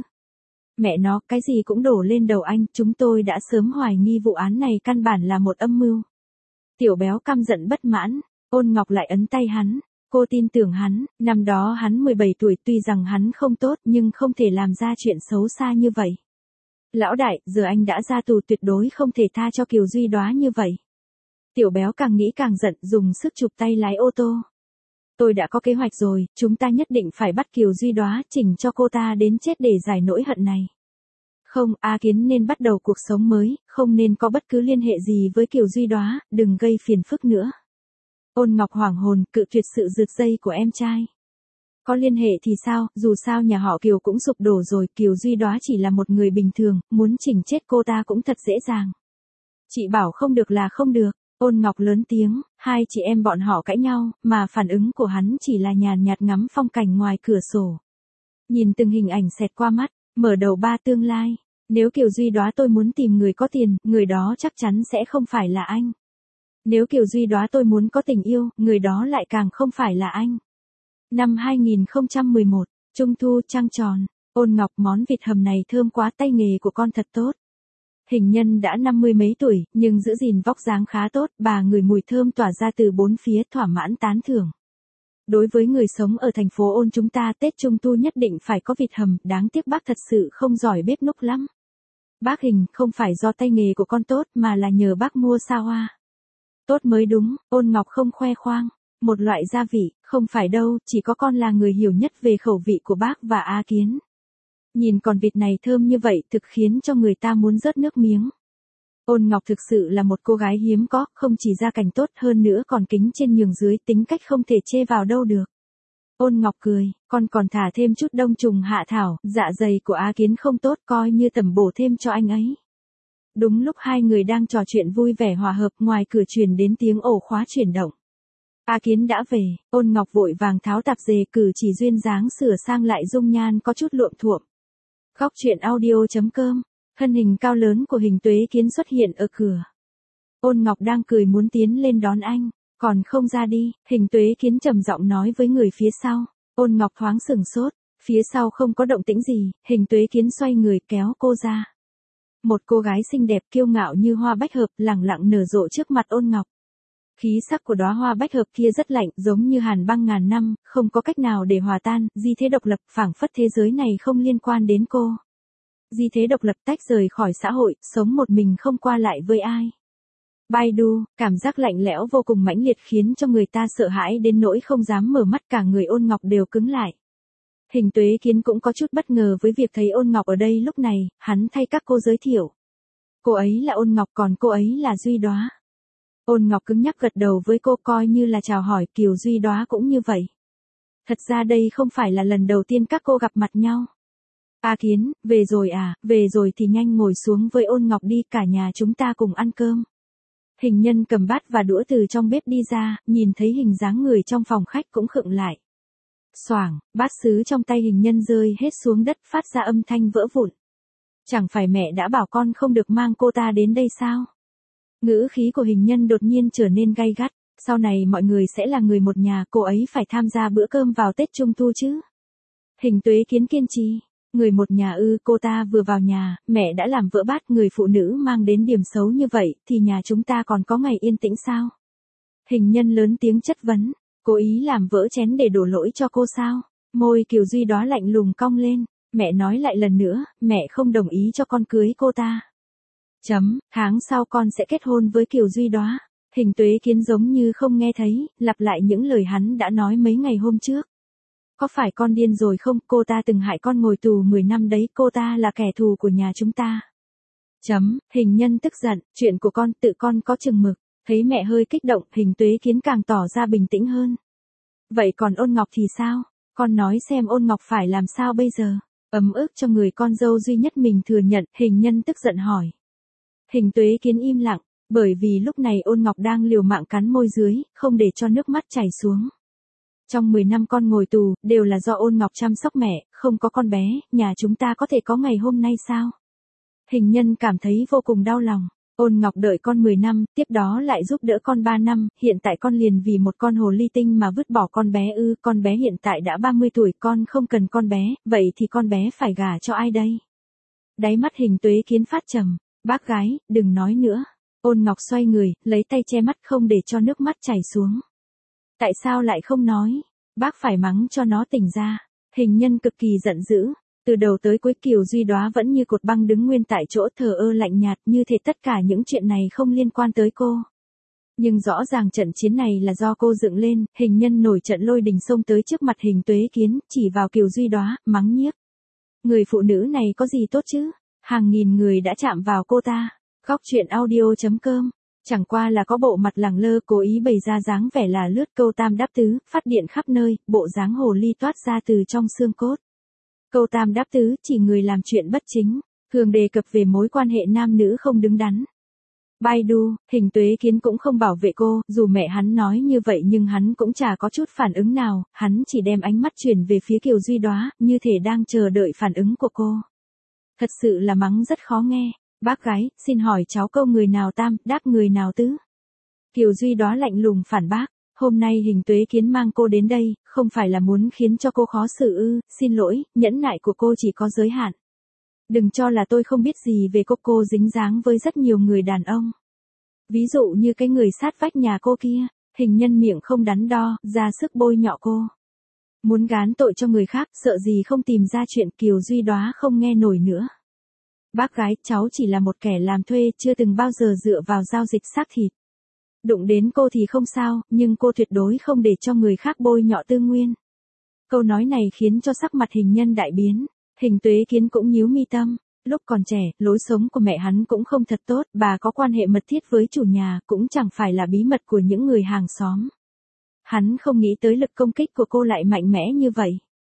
Mẹ nó, cái gì cũng đổ lên đầu anh, chúng tôi đã sớm hoài nghi vụ án này căn bản là một âm mưu. Tiểu Béo căm giận bất mãn, Ôn Ngọc lại ấn tay hắn. Cô tin tưởng hắn, năm đó hắn 17 tuổi, tuy rằng hắn không tốt nhưng không thể làm ra chuyện xấu xa như vậy. Lão đại, giờ anh đã ra tù, tuyệt đối không thể tha cho Kiều Duy Đóa như vậy. Tiểu Béo càng nghĩ càng giận, dùng sức chụp tay lái ô tô. Tôi đã có kế hoạch rồi, chúng ta nhất định phải bắt Kiều Duy Đóa, chỉnh cho cô ta đến chết để giải nỗi hận này. Không, A Kiến nên bắt đầu cuộc sống mới, không nên có bất cứ liên hệ gì với Kiều Duy Đóa, đừng gây phiền phức nữa. Ôn Ngọc hoảng hồn, cự tuyệt sự rượt dây của em trai. Có liên hệ thì sao, dù sao nhà họ Kiều cũng sụp đổ rồi, Kiều Duy Đóa chỉ là một người bình thường, muốn chỉnh chết cô ta cũng thật dễ dàng. Chị bảo không được là không được. Ôn Ngọc lớn tiếng, hai chị em bọn họ cãi nhau, mà phản ứng của hắn chỉ là nhàn nhạt ngắm phong cảnh ngoài cửa sổ. Nhìn từng hình ảnh xẹt qua mắt, mở đầu ba tương lai. Nếu Kiều Duy Đóa tôi muốn tìm người có tiền, người đó chắc chắn sẽ không phải là anh. Nếu Kiều Duy Đóa tôi muốn có tình yêu, người đó lại càng không phải là anh. Năm 2011, Trung thu trăng tròn, Ôn Ngọc, món vịt hầm này thơm quá, tay nghề của con thật tốt. Hình nhân đã 50 mấy tuổi, nhưng giữ gìn vóc dáng khá tốt, bà ngửi mùi thơm tỏa ra từ bốn phía, thỏa mãn tán thưởng. Đối với người sống ở thành phố Ôn chúng ta Tết Trung Thu nhất định phải có vịt hầm, đáng tiếc bác thật sự không giỏi bếp núc lắm. Bác Hình, không phải do tay nghề của con tốt mà là nhờ bác mua xa hoa. Tốt mới đúng, Ôn Ngọc không khoe khoang. Một loại gia vị, không phải đâu, chỉ có con là người hiểu nhất về khẩu vị của bác và A Kiến. Nhìn con vịt này thơm như vậy thực khiến cho người ta muốn rớt nước miếng. Ôn Ngọc thực sự là một cô gái hiếm có, không chỉ gia cảnh tốt hơn nữa còn kính trên nhường dưới, tính cách không thể chê vào đâu được. Ôn Ngọc cười, con còn thả thêm chút đông trùng hạ thảo, dạ dày của A Kiến không tốt, coi như tẩm bổ thêm cho anh ấy. Đúng lúc hai người đang trò chuyện vui vẻ hòa hợp, ngoài cửa truyền đến tiếng ổ khóa chuyển động. A Kiến đã về, Ôn Ngọc vội vàng tháo tạp dề, cử chỉ duyên dáng sửa sang lại dung nhan có chút luộm thuộm. Góc truyện audio.com, thân hình cao lớn của Hình Tuế Kiến xuất hiện ở cửa. Ôn Ngọc đang cười muốn tiến lên đón anh, còn không ra đi, Hình Tuế Kiến trầm giọng nói với người phía sau. Ôn Ngọc thoáng sừng sốt, phía sau không có động tĩnh gì, Hình Tuế Kiến xoay người kéo cô ra. Một cô gái xinh đẹp kiêu ngạo như hoa bách hợp lẳng lặng nở rộ trước mặt Ôn Ngọc. Khí sắc của đóa hoa bách hợp kia rất lạnh, giống như hàn băng ngàn năm, không có cách nào để hòa tan, di thế độc lập, phảng phất thế giới này không liên quan đến cô. Di thế độc lập tách rời khỏi xã hội, sống một mình không qua lại với ai. Baidu, cảm giác lạnh lẽo vô cùng mãnh liệt khiến cho người ta sợ hãi đến nỗi không dám mở mắt, cả người Ôn Ngọc đều cứng lại. Hình Tuế Kiến cũng có chút bất ngờ với việc thấy Ôn Ngọc ở đây lúc này, hắn thay các cô giới thiệu. Cô ấy là Ôn Ngọc, còn cô ấy là Duy Đóa. Ôn Ngọc cứng nhắc gật đầu với cô, coi như là chào hỏi. Kiều Duy Đóa cũng như vậy. Thật ra đây không phải là lần đầu tiên các cô gặp mặt nhau. A Kiến, về rồi à, về rồi thì nhanh ngồi xuống với Ôn Ngọc đi, cả nhà chúng ta cùng ăn cơm. Hình Nhân cầm bát và đũa từ trong bếp đi ra, nhìn thấy hình dáng người trong phòng khách cũng khựng lại. Xoảng, bát sứ trong tay Hình Nhân rơi hết xuống đất, phát ra âm thanh vỡ vụn. Chẳng phải mẹ đã bảo con không được mang cô ta đến đây sao? Ngữ khí của Hình Nhân đột nhiên trở nên gay gắt, sau này mọi người sẽ là người một nhà, cô ấy phải tham gia bữa cơm vào Tết Trung Thu chứ. Hình Tuế Kiến kiên trì, người một nhà ư? Cô ta vừa vào nhà, mẹ đã làm vỡ bát, người phụ nữ mang đến điểm xấu như vậy, thì nhà chúng ta còn có ngày yên tĩnh sao? Hình Nhân lớn tiếng chất vấn, cố ý làm vỡ chén để đổ lỗi cho cô sao? Môi Kiều Duy Đóa lạnh lùng cong lên, mẹ nói lại lần nữa, mẹ không đồng ý cho con cưới cô ta. Tháng sau con sẽ kết hôn với Kiều Duy Đóa. Hình Tuế Kiến giống như không nghe thấy, lặp lại những lời hắn đã nói mấy ngày hôm trước. Có phải con điên rồi không? Cô ta từng hại con ngồi tù 10 năm đấy, cô ta là kẻ thù của nhà chúng ta. Hình Nhân tức giận, chuyện của con tự con có chừng mực. Thấy mẹ hơi kích động, Hình Tuế Kiến càng tỏ ra bình tĩnh hơn. Vậy còn Ôn Ngọc thì sao? Con nói xem Ôn Ngọc phải làm sao bây giờ? Ấm ức cho người con dâu duy nhất mình thừa nhận, Hình Nhân tức giận hỏi. Hình Tuế Kiến im lặng, bởi vì lúc này Ôn Ngọc đang liều mạng cắn môi dưới, không để cho nước mắt chảy xuống. Trong 10 năm con ngồi tù, đều là do Ôn Ngọc chăm sóc mẹ, không có con bé, nhà chúng ta có thể có ngày hôm nay sao? Hình Nhân cảm thấy vô cùng đau lòng. Ôn Ngọc đợi con 10 năm, tiếp đó lại giúp đỡ con 3 năm, hiện tại con liền vì một con hồ ly tinh mà vứt bỏ con bé ư? Con bé hiện tại đã 30 tuổi, con không cần con bé, vậy thì con bé phải gả cho ai đây? Đáy mắt Hình Tuế Kiến phát trầm. Bác gái, đừng nói nữa. Ôn Ngọc xoay người, lấy tay che mắt không để cho nước mắt chảy xuống. Tại sao lại không nói? Bác phải mắng cho nó tỉnh ra. Hình Nhân cực kỳ giận dữ. Từ đầu tới cuối Kiều Duy Đóa vẫn như cột băng đứng nguyên tại chỗ, thờ ơ lạnh nhạt, như thể tất cả những chuyện này không liên quan tới cô. Nhưng rõ ràng trận chiến này là do cô dựng lên. Hình Nhân nổi trận lôi đình xông tới trước mặt Hình Tuế Kiến, chỉ vào Kiều Duy Đóa, mắng nhiếc. Người phụ nữ này có gì tốt chứ? Hàng nghìn người đã chạm vào cô ta. Góc truyện audio.com, chẳng qua là có bộ mặt lẳng lơ, cố ý bày ra dáng vẻ là lướt, câu tam đáp tứ, phát điện khắp nơi, bộ dáng hồ ly toát ra từ trong xương cốt. Câu tam đáp tứ chỉ người làm chuyện bất chính, thường đề cập về mối quan hệ nam nữ không đứng đắn. Baidu, Hình Tuế Kiến cũng không bảo vệ cô, dù mẹ hắn nói như vậy nhưng hắn cũng chả có chút phản ứng nào, hắn chỉ đem ánh mắt chuyển về phía Kiều Duy Đóa, như thể đang chờ đợi phản ứng của cô. Thật sự là mắng rất khó nghe. Bác gái, xin hỏi cháu câu người nào tam, đáp người nào tứ? Kiều Duy Đóa lạnh lùng phản bác. Hôm nay Hình Tuế Kiến mang cô đến đây, không phải là muốn khiến cho cô khó xử ư? Xin lỗi, nhẫn nại của cô chỉ có giới hạn. Đừng cho là tôi không biết gì về cô dính dáng với rất nhiều người đàn ông. Ví dụ như cái người sát vách nhà cô kia. Hình nhân miệng không đắn đo, ra sức bôi nhọ cô. Muốn gán tội cho người khác, sợ gì không tìm ra chuyện. Kiều Duy Đóa không nghe nổi nữa. Bác gái, cháu chỉ là một kẻ làm thuê, chưa từng bao giờ dựa vào giao dịch xác thịt. Đụng đến cô thì không sao, nhưng cô tuyệt đối không để cho người khác bôi nhọ Tư Nguyên. Câu nói này khiến cho sắc mặt Hình nhân đại biến. Hình Tuế Kiến cũng nhíu mi tâm. Lúc còn trẻ, lối sống của mẹ hắn cũng không thật tốt, bà có quan hệ mật thiết với chủ nhà, cũng chẳng phải là bí mật của những người hàng xóm. Hắn không nghĩ tới lực công kích của cô lại mạnh mẽ như vậy.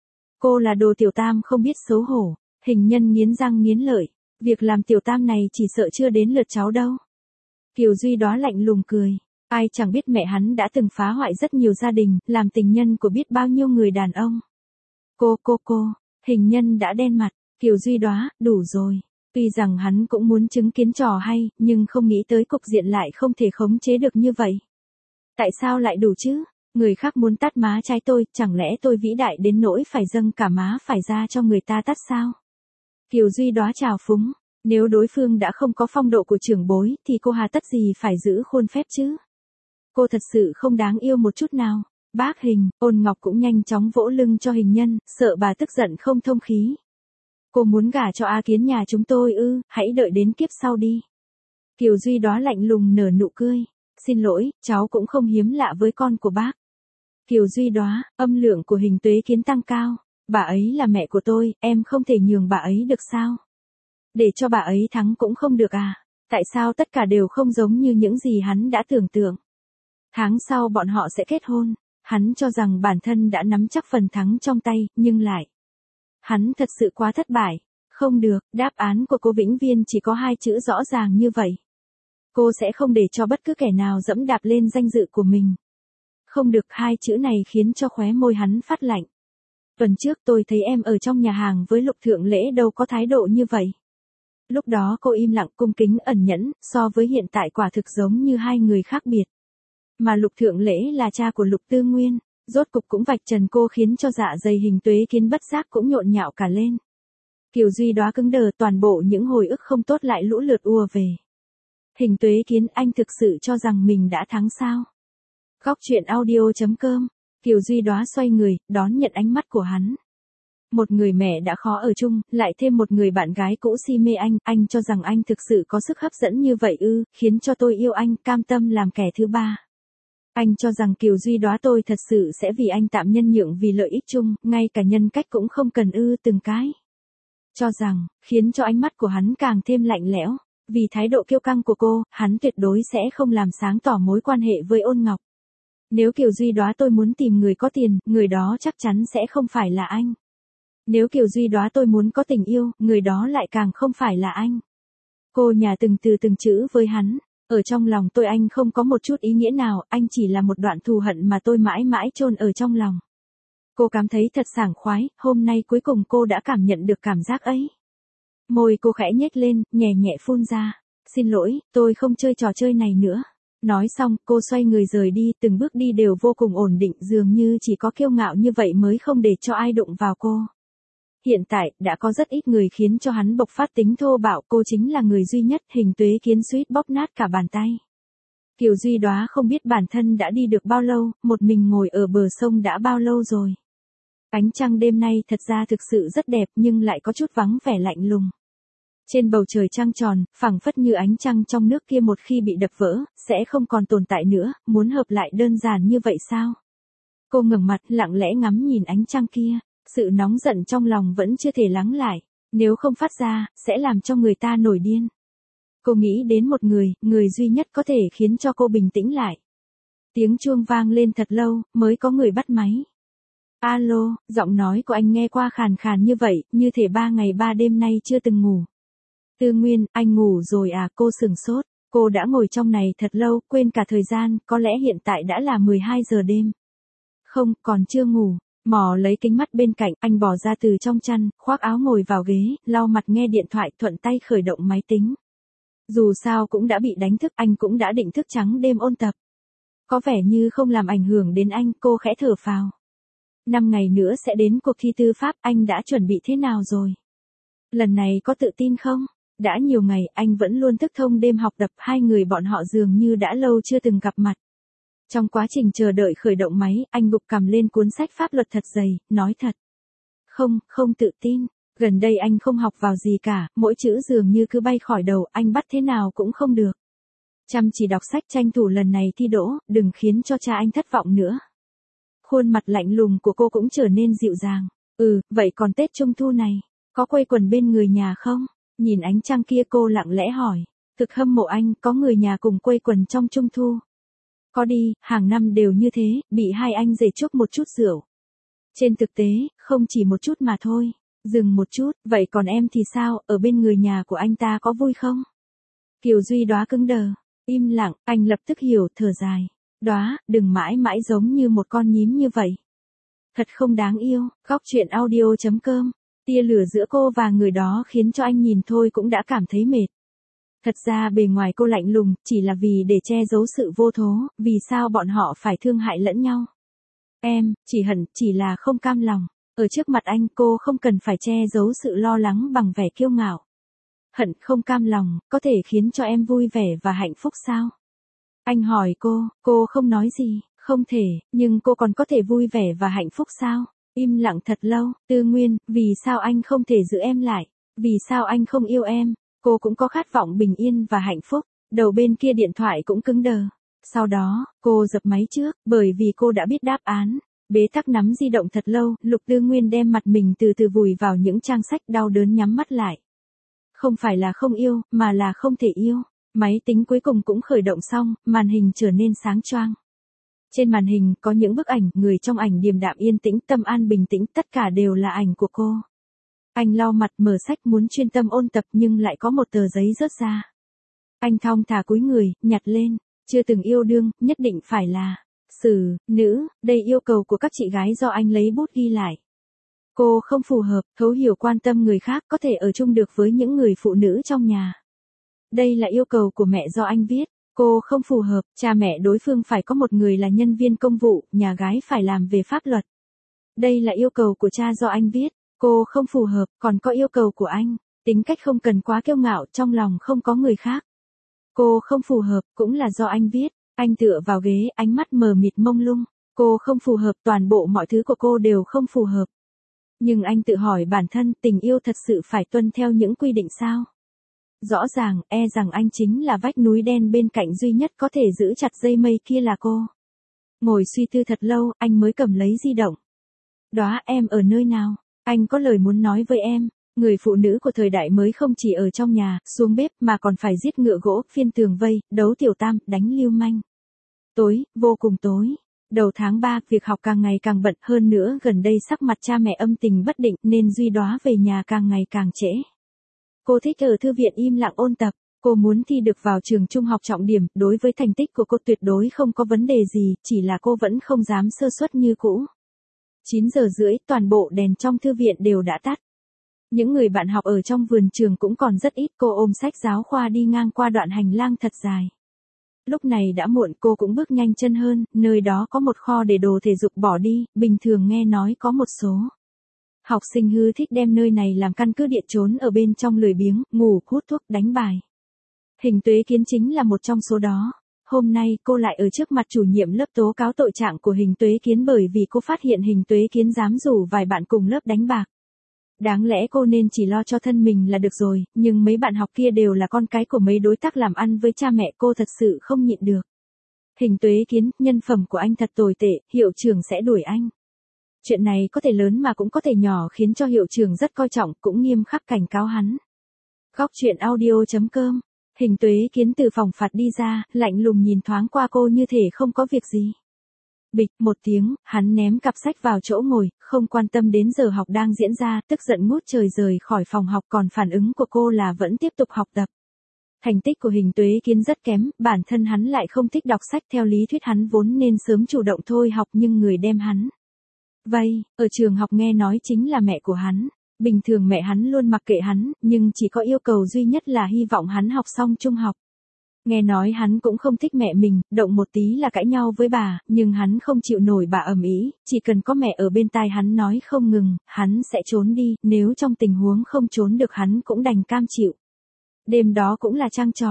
Cô là đồ tiểu tam không biết xấu hổ. Hình nhân nghiến răng nghiến lợi. Việc làm tiểu tam này chỉ sợ chưa đến lượt cháu đâu. Kiều Duy Đóa lạnh lùng cười. Ai chẳng biết mẹ hắn đã từng phá hoại rất nhiều gia đình, làm tình nhân của biết bao nhiêu người đàn ông. Cô. Hình nhân đã đen mặt. Kiều Duy Đóa, đủ rồi. Tuy rằng hắn cũng muốn chứng kiến trò hay, nhưng không nghĩ tới cục diện lại không thể khống chế được như vậy. Tại sao lại đủ chứ? Người khác muốn tát má trái tôi, chẳng lẽ tôi vĩ đại đến nỗi phải dâng cả má phải ra cho người ta tát sao? Kiều Duy Đóa trào phúng. Nếu đối phương đã không có phong độ của trưởng bối, thì cô hà tất gì phải giữ khuôn phép chứ? Cô thật sự không đáng yêu một chút nào. Bác Hình, Ôn Ngọc cũng nhanh chóng vỗ lưng cho Hình nhân, sợ bà tức giận không thông khí. Cô muốn gả cho A Kiến nhà chúng tôi ư, hãy đợi đến kiếp sau đi. Kiều Duy Đóa lạnh lùng nở nụ cười. Xin lỗi, cháu cũng không hiếm lạ với con của bác. Kiều Duy Đóa, âm lượng của Hình Tuế Kiến tăng cao. Bà ấy là mẹ của tôi, em không thể nhường bà ấy được sao? Để cho bà ấy thắng cũng không được à? Tại sao tất cả đều không giống như những gì hắn đã tưởng tượng? Tháng sau bọn họ sẽ kết hôn. Hắn cho rằng bản thân đã nắm chắc phần thắng trong tay, nhưng lại. Hắn thật sự quá thất bại. Không được, đáp án của cô vĩnh viên chỉ có hai chữ rõ ràng như vậy. Cô sẽ không để cho bất cứ kẻ nào dẫm đạp lên danh dự của mình. Không được, hai chữ này khiến cho khóe môi hắn phát lạnh. Tuần trước tôi thấy em ở trong nhà hàng với Lục Thượng Lễ đâu có thái độ như vậy. Lúc đó cô im lặng cung kính ẩn nhẫn, so với hiện tại quả thực giống như hai người khác biệt. Mà Lục Thượng Lễ là cha của Lục Tư Nguyên, rốt cục cũng vạch trần cô khiến cho dạ dày Hình Tuế Kiến bất giác cũng nhộn nhạo cả lên. Kiều Duy Đóa cứng đờ, toàn bộ những hồi ức không tốt lại lũ lượt ùa về. Hình Tuế Kiến, anh thực sự cho rằng mình đã thắng sao? Góc truyện audio.com. Kiều Duy Đóa xoay người, đón nhận ánh mắt của hắn. Một người mẹ đã khó ở chung, lại thêm một người bạn gái cũ si mê anh cho rằng anh thực sự có sức hấp dẫn như vậy ư, khiến cho tôi yêu anh, cam tâm làm kẻ thứ ba. Anh cho rằng Kiều Duy Đóa tôi thật sự sẽ vì anh tạm nhân nhượng vì lợi ích chung, ngay cả nhân cách cũng không cần ư từng cái. Cho rằng, khiến cho ánh mắt của hắn càng thêm lạnh lẽo, vì thái độ kiêu căng của cô, hắn tuyệt đối sẽ không làm sáng tỏ mối quan hệ với Ôn Ngọc. Nếu Kiều Duy Đóa tôi muốn tìm người có tiền, người đó chắc chắn sẽ không phải là anh. Nếu Kiều Duy Đóa tôi muốn có tình yêu, người đó lại càng không phải là anh. Cô nhả từng từ từng chữ với hắn. Ở trong lòng tôi anh không có một chút ý nghĩa nào, anh chỉ là một đoạn thù hận mà tôi mãi mãi chôn ở trong lòng. Cô cảm thấy thật sảng khoái, hôm nay cuối cùng cô đã cảm nhận được cảm giác ấy. Môi cô khẽ nhếch lên, nhẹ nhẹ phun ra. Xin lỗi, tôi không chơi trò chơi này nữa. Nói xong, cô xoay người rời đi, từng bước đi đều vô cùng ổn định, dường như chỉ có kiêu ngạo như vậy mới không để cho ai đụng vào cô. Hiện tại, đã có rất ít người khiến cho hắn bộc phát tính thô bạo, cô chính là người duy nhất. Hình Tuế Kiến suýt bóp nát cả bàn tay. Kiều Duy Đóa không biết bản thân đã đi được bao lâu, một mình ngồi ở bờ sông đã bao lâu rồi. Ánh trăng đêm nay thật ra thực sự rất đẹp nhưng lại có chút vắng vẻ lạnh lùng. Trên bầu trời trăng tròn, phẳng phất như ánh trăng trong nước kia một khi bị đập vỡ, sẽ không còn tồn tại nữa, muốn hợp lại đơn giản như vậy sao? Cô ngẩng mặt, lặng lẽ ngắm nhìn ánh trăng kia, sự nóng giận trong lòng vẫn chưa thể lắng lại, nếu không phát ra, sẽ làm cho người ta nổi điên. Cô nghĩ đến một người, người duy nhất có thể khiến cho cô bình tĩnh lại. Tiếng chuông vang lên thật lâu, mới có người bắt máy. Alo, giọng nói của anh nghe qua khàn khàn như vậy, như thể 3 ngày 3 đêm nay chưa từng ngủ. Tư Nguyên, anh ngủ rồi à? Cô sửng sốt, cô đã ngồi trong này thật lâu, quên cả thời gian, có lẽ hiện tại đã là 12 giờ đêm. Không, còn chưa ngủ. Mò lấy kính mắt bên cạnh, anh bò ra từ trong chăn, khoác áo ngồi vào ghế, lau mặt nghe điện thoại, thuận tay khởi động máy tính. Dù sao cũng đã bị đánh thức, anh cũng đã định thức trắng đêm ôn tập. Có vẻ như không làm ảnh hưởng đến anh, cô khẽ thở phào. 5 ngày nữa sẽ đến cuộc thi tư pháp, anh đã chuẩn bị thế nào rồi? Lần này có tự tin không? Đã nhiều ngày, anh vẫn luôn thức thông đêm học tập, hai người bọn họ dường như đã lâu chưa từng gặp mặt. Trong quá trình chờ đợi khởi động máy, anh gục cằm lên cuốn sách pháp luật thật dày, nói thật. Không tự tin. Gần đây anh không học vào gì cả, mỗi chữ dường như cứ bay khỏi đầu, anh bắt thế nào cũng không được. Chăm chỉ đọc sách tranh thủ lần này thi đỗ, đừng khiến cho cha anh thất vọng nữa. Khuôn mặt lạnh lùng của cô cũng trở nên dịu dàng. Vậy còn Tết Trung Thu này, có quây quần bên người nhà không? Nhìn ánh trăng kia cô lặng lẽ hỏi. Thực hâm mộ anh, có người nhà cùng quây quần trong Trung Thu. Có đi, hàng năm đều như thế, bị hai anh rể chúc một chút rượu. Trên thực tế, không chỉ một chút mà thôi. Dừng một chút, vậy còn em thì sao, ở bên người nhà của anh ta có vui không? Kiều Duy Đóa cứng đờ, im lặng, anh lập tức hiểu, thở dài. Đóa, đừng mãi mãi giống như một con nhím như vậy. Thật không đáng yêu. Góc truyện audio.com. Tia lửa giữa cô và người đó khiến cho anh nhìn thôi cũng đã cảm thấy mệt. Thật ra bề ngoài cô lạnh lùng, chỉ là vì để che giấu sự vô thố, vì sao bọn họ phải thương hại lẫn nhau. Em, chỉ hận, chỉ là không cam lòng. Ở trước mặt anh cô không cần phải che giấu sự lo lắng bằng vẻ kiêu ngạo. Hận không cam lòng, có thể khiến cho em vui vẻ và hạnh phúc sao? Anh hỏi cô không nói gì, không thể, nhưng cô còn có thể vui vẻ và hạnh phúc sao? Im lặng thật lâu, Tư Nguyên, vì sao anh không thể giữ em lại? Vì sao anh không yêu em? Cô cũng có khát vọng bình yên và hạnh phúc. Đầu bên kia điện thoại cũng cứng đờ. Sau đó, cô dập máy trước, bởi vì cô đã biết đáp án. Bế tắc nắm di động thật lâu, Lục Tư Nguyên đem mặt mình từ từ vùi vào những trang sách, đau đớn nhắm mắt lại. Không phải là không yêu, mà là không thể yêu. Máy tính cuối cùng cũng khởi động xong, màn hình trở nên sáng choang. Trên màn hình có những bức ảnh, người trong ảnh điềm đạm yên tĩnh, tâm an bình tĩnh, tất cả đều là ảnh của cô. Anh lau mặt mở sách muốn chuyên tâm ôn tập nhưng lại có một tờ giấy rớt ra. Anh thong thả cúi người, nhặt lên. Chưa từng yêu đương, nhất định phải là nữ, đây yêu cầu của các chị gái do anh lấy bút ghi lại. Cô không phù hợp, thấu hiểu quan tâm người khác, có thể ở chung được với những người phụ nữ trong nhà. Đây là yêu cầu của mẹ do anh viết. Cô không phù hợp, cha mẹ đối phương phải có một người là nhân viên công vụ, nhà gái phải làm về pháp luật. Đây là yêu cầu của cha do anh viết. Cô không phù hợp, còn có yêu cầu của anh. Tính cách không cần quá kiêu ngạo, trong lòng không có người khác. Cô không phù hợp, cũng là do anh viết. Anh tựa vào ghế, ánh mắt mờ mịt mông lung. Cô không phù hợp, toàn bộ mọi thứ của cô đều không phù hợp. Nhưng anh tự hỏi bản thân, tình yêu thật sự phải tuân theo những quy định sao? Rõ ràng, rằng anh chính là vách núi đen bên cạnh duy nhất có thể giữ chặt dây mây kia là cô. Ngồi suy tư thật lâu, anh mới cầm lấy di động. Đóa, em ở nơi nào? Anh có lời muốn nói với em. Người phụ nữ của thời đại mới không chỉ ở trong nhà, xuống bếp mà còn phải giết ngựa gỗ, phiên tường vây, đấu tiểu tam, đánh lưu manh. Tối, vô cùng tối. Đầu tháng 3, việc học càng ngày càng bận, hơn nữa gần đây sắc mặt cha mẹ âm tình bất định nên Duy Đóa về nhà càng ngày càng trễ. Cô thích ở thư viện im lặng ôn tập. Cô muốn thi được vào trường trung học trọng điểm, đối với thành tích của cô tuyệt đối không có vấn đề gì, chỉ là cô vẫn không dám sơ suất như cũ. 9 giờ rưỡi, toàn bộ đèn trong thư viện đều đã tắt. Những người bạn học ở trong vườn trường cũng còn rất ít, cô ôm sách giáo khoa đi ngang qua đoạn hành lang thật dài. Lúc này đã muộn, cô cũng bước nhanh chân hơn, nơi đó có một kho để đồ thể dục bỏ đi, bình thường nghe nói có một số học sinh hư thích đem nơi này làm căn cứ địa, trốn ở bên trong lười biếng, ngủ, hút thuốc, đánh bài. Hình Tuế Kiến chính là một trong số đó. Hôm nay cô lại ở trước mặt chủ nhiệm lớp tố cáo tội trạng của Hình Tuế Kiến bởi vì cô phát hiện Hình Tuế Kiến dám rủ vài bạn cùng lớp đánh bạc. Đáng lẽ cô nên chỉ lo cho thân mình là được rồi, nhưng mấy bạn học kia đều là con cái của mấy đối tác làm ăn với cha mẹ, cô thật sự không nhịn được. Hình Tuế Kiến, nhân phẩm của anh thật tồi tệ, hiệu trưởng sẽ đuổi anh. Chuyện này có thể lớn mà cũng có thể nhỏ, khiến cho hiệu trưởng rất coi trọng, cũng nghiêm khắc cảnh cáo hắn. Góc truyện audio.com. Hình Tuế Kiến từ phòng phạt đi ra, lạnh lùng nhìn thoáng qua cô như thể không có việc gì. Bịch, một tiếng, hắn ném cặp sách vào chỗ ngồi, không quan tâm đến giờ học đang diễn ra, tức giận ngút trời rời khỏi phòng học, còn phản ứng của cô là vẫn tiếp tục học tập. Thành tích của Hình Tuế Kiến rất kém, bản thân hắn lại không thích đọc sách, theo lý thuyết hắn vốn nên sớm chủ động thôi học, nhưng người đem hắn vây, ở trường học nghe nói chính là mẹ của hắn. Bình thường mẹ hắn luôn mặc kệ hắn, nhưng chỉ có yêu cầu duy nhất là hy vọng hắn học xong trung học. Nghe nói hắn cũng không thích mẹ mình, động một tí là cãi nhau với bà, nhưng hắn không chịu nổi bà ầm ĩ, chỉ cần có mẹ ở bên tai hắn nói không ngừng, hắn sẽ trốn đi, nếu trong tình huống không trốn được hắn cũng đành cam chịu. Đêm đó cũng là trăng tròn,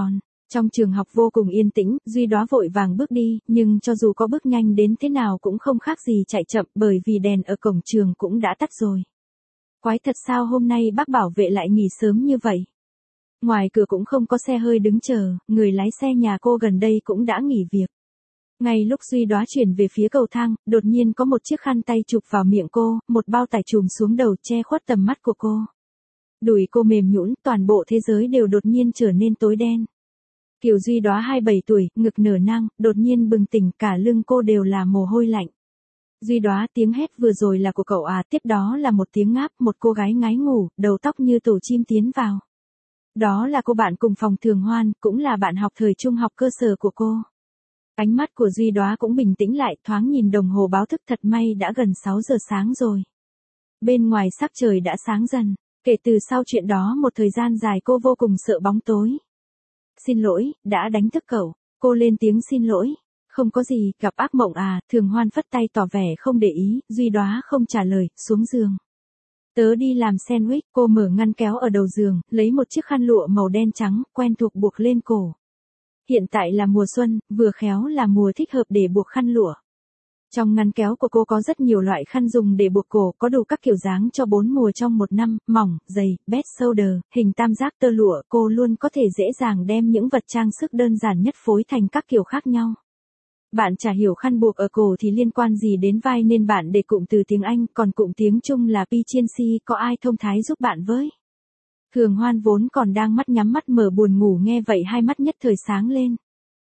Trong trường học vô cùng yên tĩnh, Duy Đóa vội vàng bước đi, nhưng cho dù có bước nhanh đến thế nào cũng không khác gì chạy chậm bởi vì đèn ở cổng trường cũng đã tắt rồi. Quái thật sao hôm nay bác bảo vệ lại nghỉ sớm như vậy? Ngoài cửa cũng không có xe hơi đứng chờ, người lái xe nhà cô gần đây cũng đã nghỉ việc. Ngay lúc Duy Đóa chuyển về phía cầu thang, đột nhiên có một chiếc khăn tay chụp vào miệng cô, một bao tải trùm xuống đầu che khuất tầm mắt của cô. Đùi cô mềm nhũn, toàn bộ thế giới đều đột nhiên trở nên tối đen. Kiều Duy Đóa 27 tuổi, ngực nở nang, đột nhiên bừng tỉnh, cả lưng cô đều là mồ hôi lạnh. Duy Đóa, tiếng hét vừa rồi là của cậu à? Tiếp đó là một tiếng ngáp, một cô gái ngái ngủ, đầu tóc như tổ chim tiến vào. Đó là cô bạn cùng phòng Thường Hoan, cũng là bạn học thời trung học cơ sở của cô. Ánh mắt của Duy Đóa cũng bình tĩnh lại, thoáng nhìn đồng hồ báo thức, thật may đã gần 6 giờ sáng rồi. Bên ngoài sắc trời đã sáng dần, kể từ sau chuyện đó một thời gian dài cô vô cùng sợ bóng tối. Xin lỗi, đã đánh thức cậu. Cô lên tiếng xin lỗi. Không có gì, gặp ác mộng à? Thường Hoan phất tay tỏ vẻ không để ý, Duy Đóa không trả lời, xuống giường. Tớ đi làm sandwich, cô mở ngăn kéo ở đầu giường, lấy một chiếc khăn lụa màu đen trắng, quen thuộc buộc lên cổ. Hiện tại là mùa xuân, vừa khéo là mùa thích hợp để buộc khăn lụa. Trong ngăn kéo của cô có rất nhiều loại khăn dùng để buộc cổ, có đủ các kiểu dáng cho 4 mùa trong một năm, mỏng, dày, best shoulder, hình tam giác tơ lụa, cô luôn có thể dễ dàng đem những vật trang sức đơn giản nhất phối thành các kiểu khác nhau. Bạn chả hiểu khăn buộc ở cổ thì liên quan gì đến vai nên bạn để cụm từ tiếng Anh, còn cụm tiếng Trung là Pichiensi, có ai thông thái giúp bạn với? Thường Hoan vốn còn đang mắt nhắm mắt mở buồn ngủ nghe vậy hai mắt nhất thời sáng lên.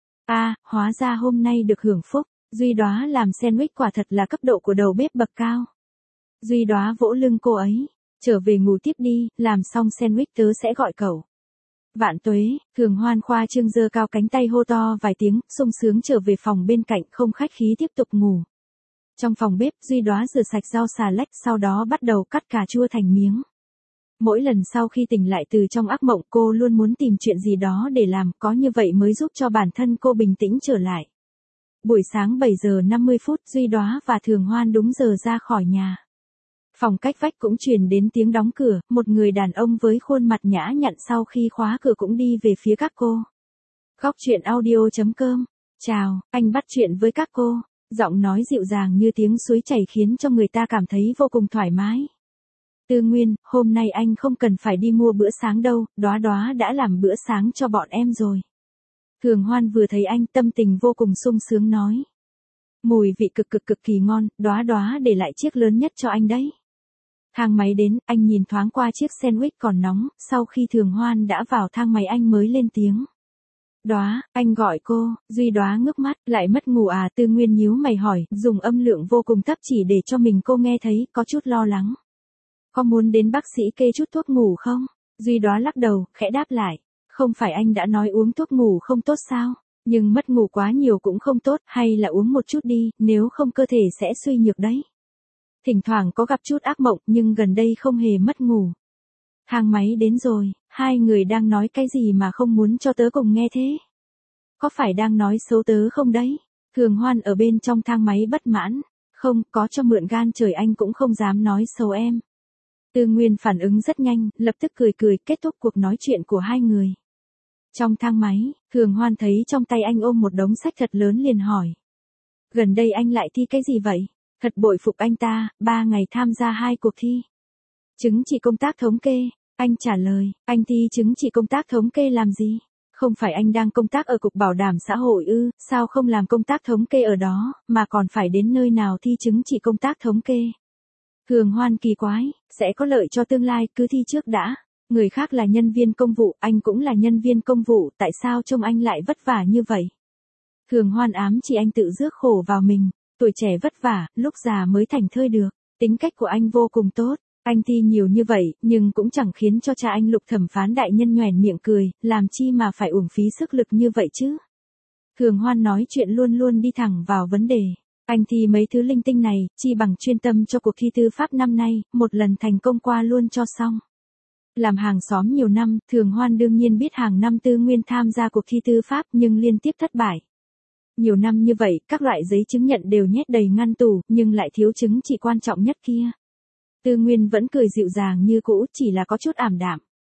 Hóa ra hôm nay được hưởng phúc. Duy Đóa làm sandwich quả thật là cấp độ của đầu bếp bậc cao. Duy Đóa vỗ lưng cô ấy. Trở về ngủ tiếp đi, làm xong sandwich tớ sẽ gọi cậu. Vạn tuế, Thường Hoan khoa trương giơ cao cánh tay hô to vài tiếng, sung sướng trở về phòng bên cạnh không khách khí tiếp tục ngủ. Trong phòng bếp, Duy Đóa rửa sạch rau xà lách sau đó bắt đầu cắt cà chua thành miếng. Mỗi lần sau khi tỉnh lại từ trong ác mộng cô luôn muốn tìm chuyện gì đó để làm, có như vậy mới giúp cho bản thân cô bình tĩnh trở lại. Buổi sáng 7 giờ 50 phút, Duy Đóa và Thường Hoan đúng giờ ra khỏi nhà. Phòng cách vách cũng truyền đến tiếng đóng cửa, một người đàn ông với khuôn mặt nhã nhặn sau khi khóa cửa cũng đi về phía các cô. Góc truyện audio.com. Chào, anh bắt chuyện với các cô. Giọng nói dịu dàng như tiếng suối chảy khiến cho người ta cảm thấy vô cùng thoải mái. Tư Nguyên, hôm nay anh không cần phải đi mua bữa sáng đâu, Đóa Đóa đã làm bữa sáng cho bọn em rồi. Thường Hoan vừa thấy anh tâm tình vô cùng sung sướng nói. Mùi vị cực kỳ ngon, Đóa Đóa để lại chiếc lớn nhất cho anh đấy. Thang máy đến, anh nhìn thoáng qua chiếc sandwich còn nóng, sau khi Thường Hoan đã vào thang máy anh mới lên tiếng. Đóa, anh gọi cô. Duy Đóa ngước mắt, lại mất ngủ à? Tư Nguyên nhíu mày hỏi, dùng âm lượng vô cùng thấp chỉ để cho mình cô nghe thấy, có chút lo lắng. Có muốn đến bác sĩ kê chút thuốc ngủ không? Duy Đóa lắc đầu, khẽ đáp lại. Không phải anh đã nói uống thuốc ngủ không tốt sao? Nhưng mất ngủ quá nhiều cũng không tốt, hay là uống một chút đi, nếu không cơ thể sẽ suy nhược đấy. Thỉnh thoảng có gặp chút ác mộng, nhưng gần đây không hề mất ngủ. Thang máy đến rồi, hai người đang nói cái gì mà không muốn cho tớ cùng nghe thế? Có phải đang nói xấu tớ không đấy? Thường Hoan ở bên trong thang máy bất mãn. Không, có cho mượn gan trời anh cũng không dám nói xấu em. Tư Nguyên phản ứng rất nhanh, lập tức cười kết thúc cuộc nói chuyện của hai người. Trong thang máy, Thường Hoan thấy trong tay anh ôm một đống sách thật lớn liền hỏi. Gần đây anh lại thi cái gì vậy? Thật bội phục anh ta, 3 ngày tham gia 2 cuộc thi. Chứng chỉ công tác thống kê. Anh trả lời, anh thi chứng chỉ công tác thống kê làm gì? Không phải anh đang công tác ở Cục Bảo đảm Xã hội ư, sao không làm công tác thống kê ở đó, mà còn phải đến nơi nào thi chứng chỉ công tác thống kê? Thường Hoan kỳ quái, sẽ có lợi cho tương lai, cứ thi trước đã. Người khác là nhân viên công vụ, anh cũng là nhân viên công vụ, tại sao trông anh lại vất vả như vậy? Thường Hoan ám chỉ anh tự rước khổ vào mình, tuổi trẻ vất vả, lúc già mới thành thơi được. Tính cách của anh vô cùng tốt, anh thi nhiều như vậy, nhưng cũng chẳng khiến cho cha anh Lục thẩm phán đại nhân nhoẻn miệng cười, làm chi mà phải uổng phí sức lực như vậy chứ? Thường Hoan nói chuyện luôn luôn đi thẳng vào vấn đề. Anh thi mấy thứ linh tinh này, chi bằng chuyên tâm cho cuộc thi tư pháp năm nay, một lần thành công qua luôn cho xong. Làm hàng xóm nhiều năm, Thường Hoan đương nhiên biết hàng năm Tư Nguyên tham gia cuộc thi tư pháp nhưng liên tiếp thất bại. Nhiều năm như vậy, các loại giấy chứng nhận đều nhét đầy ngăn tủ, nhưng lại thiếu chứng chỉ quan trọng nhất kia. Tư Nguyên vẫn cười dịu dàng như cũ, chỉ là có chút ảm đạm.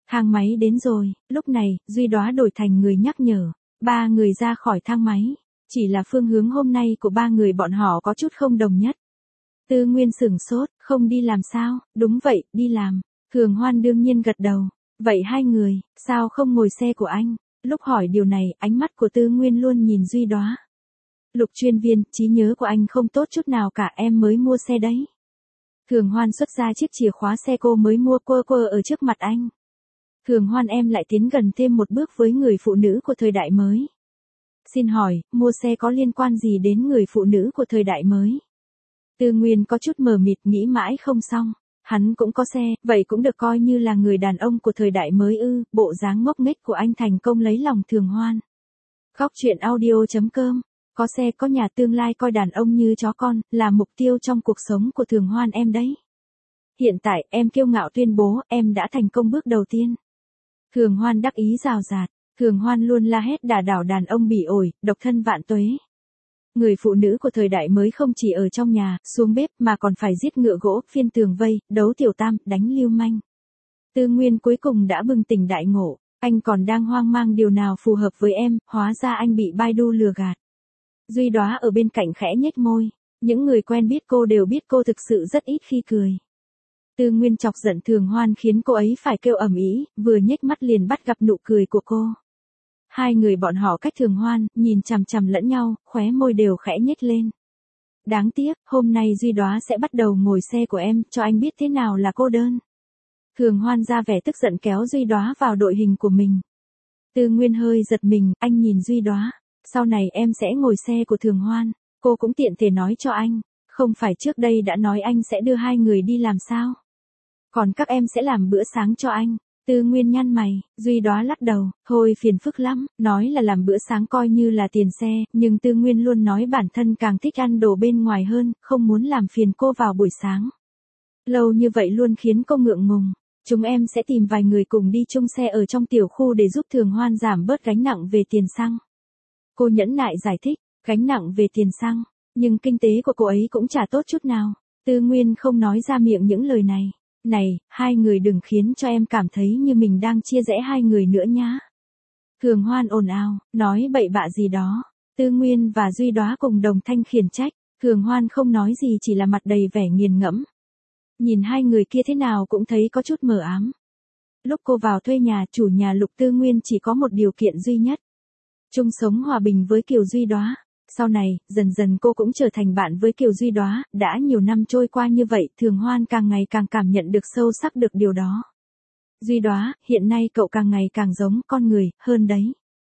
Thang máy đến rồi, lúc này, Duy Đóa đổi thành người nhắc nhở. Ba người ra khỏi thang máy. Chỉ là phương hướng hôm nay của ba người bọn họ có chút không đồng nhất. Tư Nguyên sửng sốt, không đi làm sao? Đúng vậy, đi làm. Thường Hoan đương nhiên gật đầu. Vậy hai người, sao không ngồi xe của anh? Lúc hỏi điều này, ánh mắt của Tư Nguyên luôn nhìn Duy Đóa. Lục chuyên viên, trí nhớ của anh không tốt chút nào cả, em mới mua xe đấy. Thường Hoan xuất ra chiếc chìa khóa xe cô mới mua quơ quơ ở trước mặt anh. Thường Hoan em lại tiến gần thêm một bước với người phụ nữ của thời đại mới. Xin hỏi, mua xe có liên quan gì đến người phụ nữ của thời đại mới? Tư Nguyên có chút mờ mịt nghĩ mãi không xong. Hắn cũng có xe, vậy cũng được coi như là người đàn ông của thời đại mới ư? Bộ dáng ngốc nghếch của anh thành công lấy lòng Thường Hoan. Góc truyện audio.com. Có xe có nhà, tương lai coi đàn ông như chó con, là mục tiêu trong cuộc sống của Thường Hoan em đấy. Hiện tại, em kiêu ngạo tuyên bố, em đã thành công bước đầu tiên. Thường Hoan đắc ý rào rạt. Thường Hoan luôn la hét đả đảo đàn ông bỉ ổi, độc thân vạn tuế. Người phụ nữ của thời đại mới không chỉ ở trong nhà, xuống bếp mà còn phải giết ngựa gỗ, phiên tường vây, đấu tiểu tam, đánh lưu manh. Tư Nguyên cuối cùng đã bừng tỉnh đại ngộ, anh còn đang hoang mang điều nào phù hợp với em, hóa ra anh bị Baidu lừa gạt. Duy Đóa ở bên cạnh khẽ nhếch môi, những người quen biết cô đều biết cô thực sự rất ít khi cười. Tư Nguyên chọc giận Thường Hoan khiến cô ấy phải kêu ầm ĩ, vừa nhếch mắt liền bắt gặp nụ cười của cô. Hai người bọn họ cách Thường Hoan, nhìn chằm chằm lẫn nhau, khóe môi đều khẽ nhếch lên. Đáng tiếc, hôm nay Duy Đóa sẽ bắt đầu ngồi xe của em, cho anh biết thế nào là cô đơn. Thường Hoan ra vẻ tức giận kéo Duy Đóa vào đội hình của mình. Tư Nguyên hơi giật mình, anh nhìn Duy Đóa. Sau này em sẽ ngồi xe của Thường Hoan, cô cũng tiện thể nói cho anh, không phải trước đây đã nói anh sẽ đưa hai người đi làm sao? Còn các em sẽ làm bữa sáng cho anh. Tư Nguyên nhăn mày, Duy Đóa lắc đầu, thôi phiền phức lắm, nói là làm bữa sáng coi như là tiền xe, nhưng Tư Nguyên luôn nói bản thân càng thích ăn đồ bên ngoài hơn, không muốn làm phiền cô vào buổi sáng. Lâu như vậy luôn khiến cô ngượng ngùng, chúng em sẽ tìm vài người cùng đi chung xe ở trong tiểu khu để giúp Thường Hoan giảm bớt gánh nặng về tiền xăng. Cô nhẫn nại giải thích, gánh nặng về tiền xăng, nhưng kinh tế của cô ấy cũng chả tốt chút nào. Tư Nguyên không nói ra miệng những lời này. Này, hai người đừng khiến cho em cảm thấy như mình đang chia rẽ hai người nữa nhá. Thường Hoan ồn ào, nói bậy bạ gì đó. Tư Nguyên và Duy Đóa cùng đồng thanh khiển trách. Thường Hoan không nói gì chỉ là mặt đầy vẻ nghiền ngẫm. Nhìn hai người kia thế nào cũng thấy có chút mờ ám. Lúc cô vào thuê nhà, chủ nhà Lục Tư Nguyên chỉ có một điều kiện duy nhất. Chung sống hòa bình với Kiều Duy Đóa. Sau này, dần dần cô cũng trở thành bạn với Kiều Duy Đóa, đã nhiều năm trôi qua như vậy, Thường Hoan càng ngày càng cảm nhận được sâu sắc được điều đó. Duy Đóa, hiện nay cậu càng ngày càng giống con người, hơn đấy.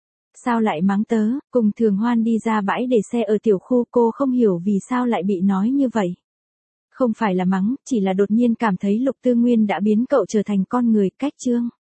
Sao lại mắng tớ, cùng Thường Hoan đi ra bãi để xe ở tiểu khu, cô không hiểu vì sao lại bị nói như vậy. Không phải là mắng, chỉ là đột nhiên cảm thấy Lục Tư Nguyên đã biến cậu trở thành con người, cách chương.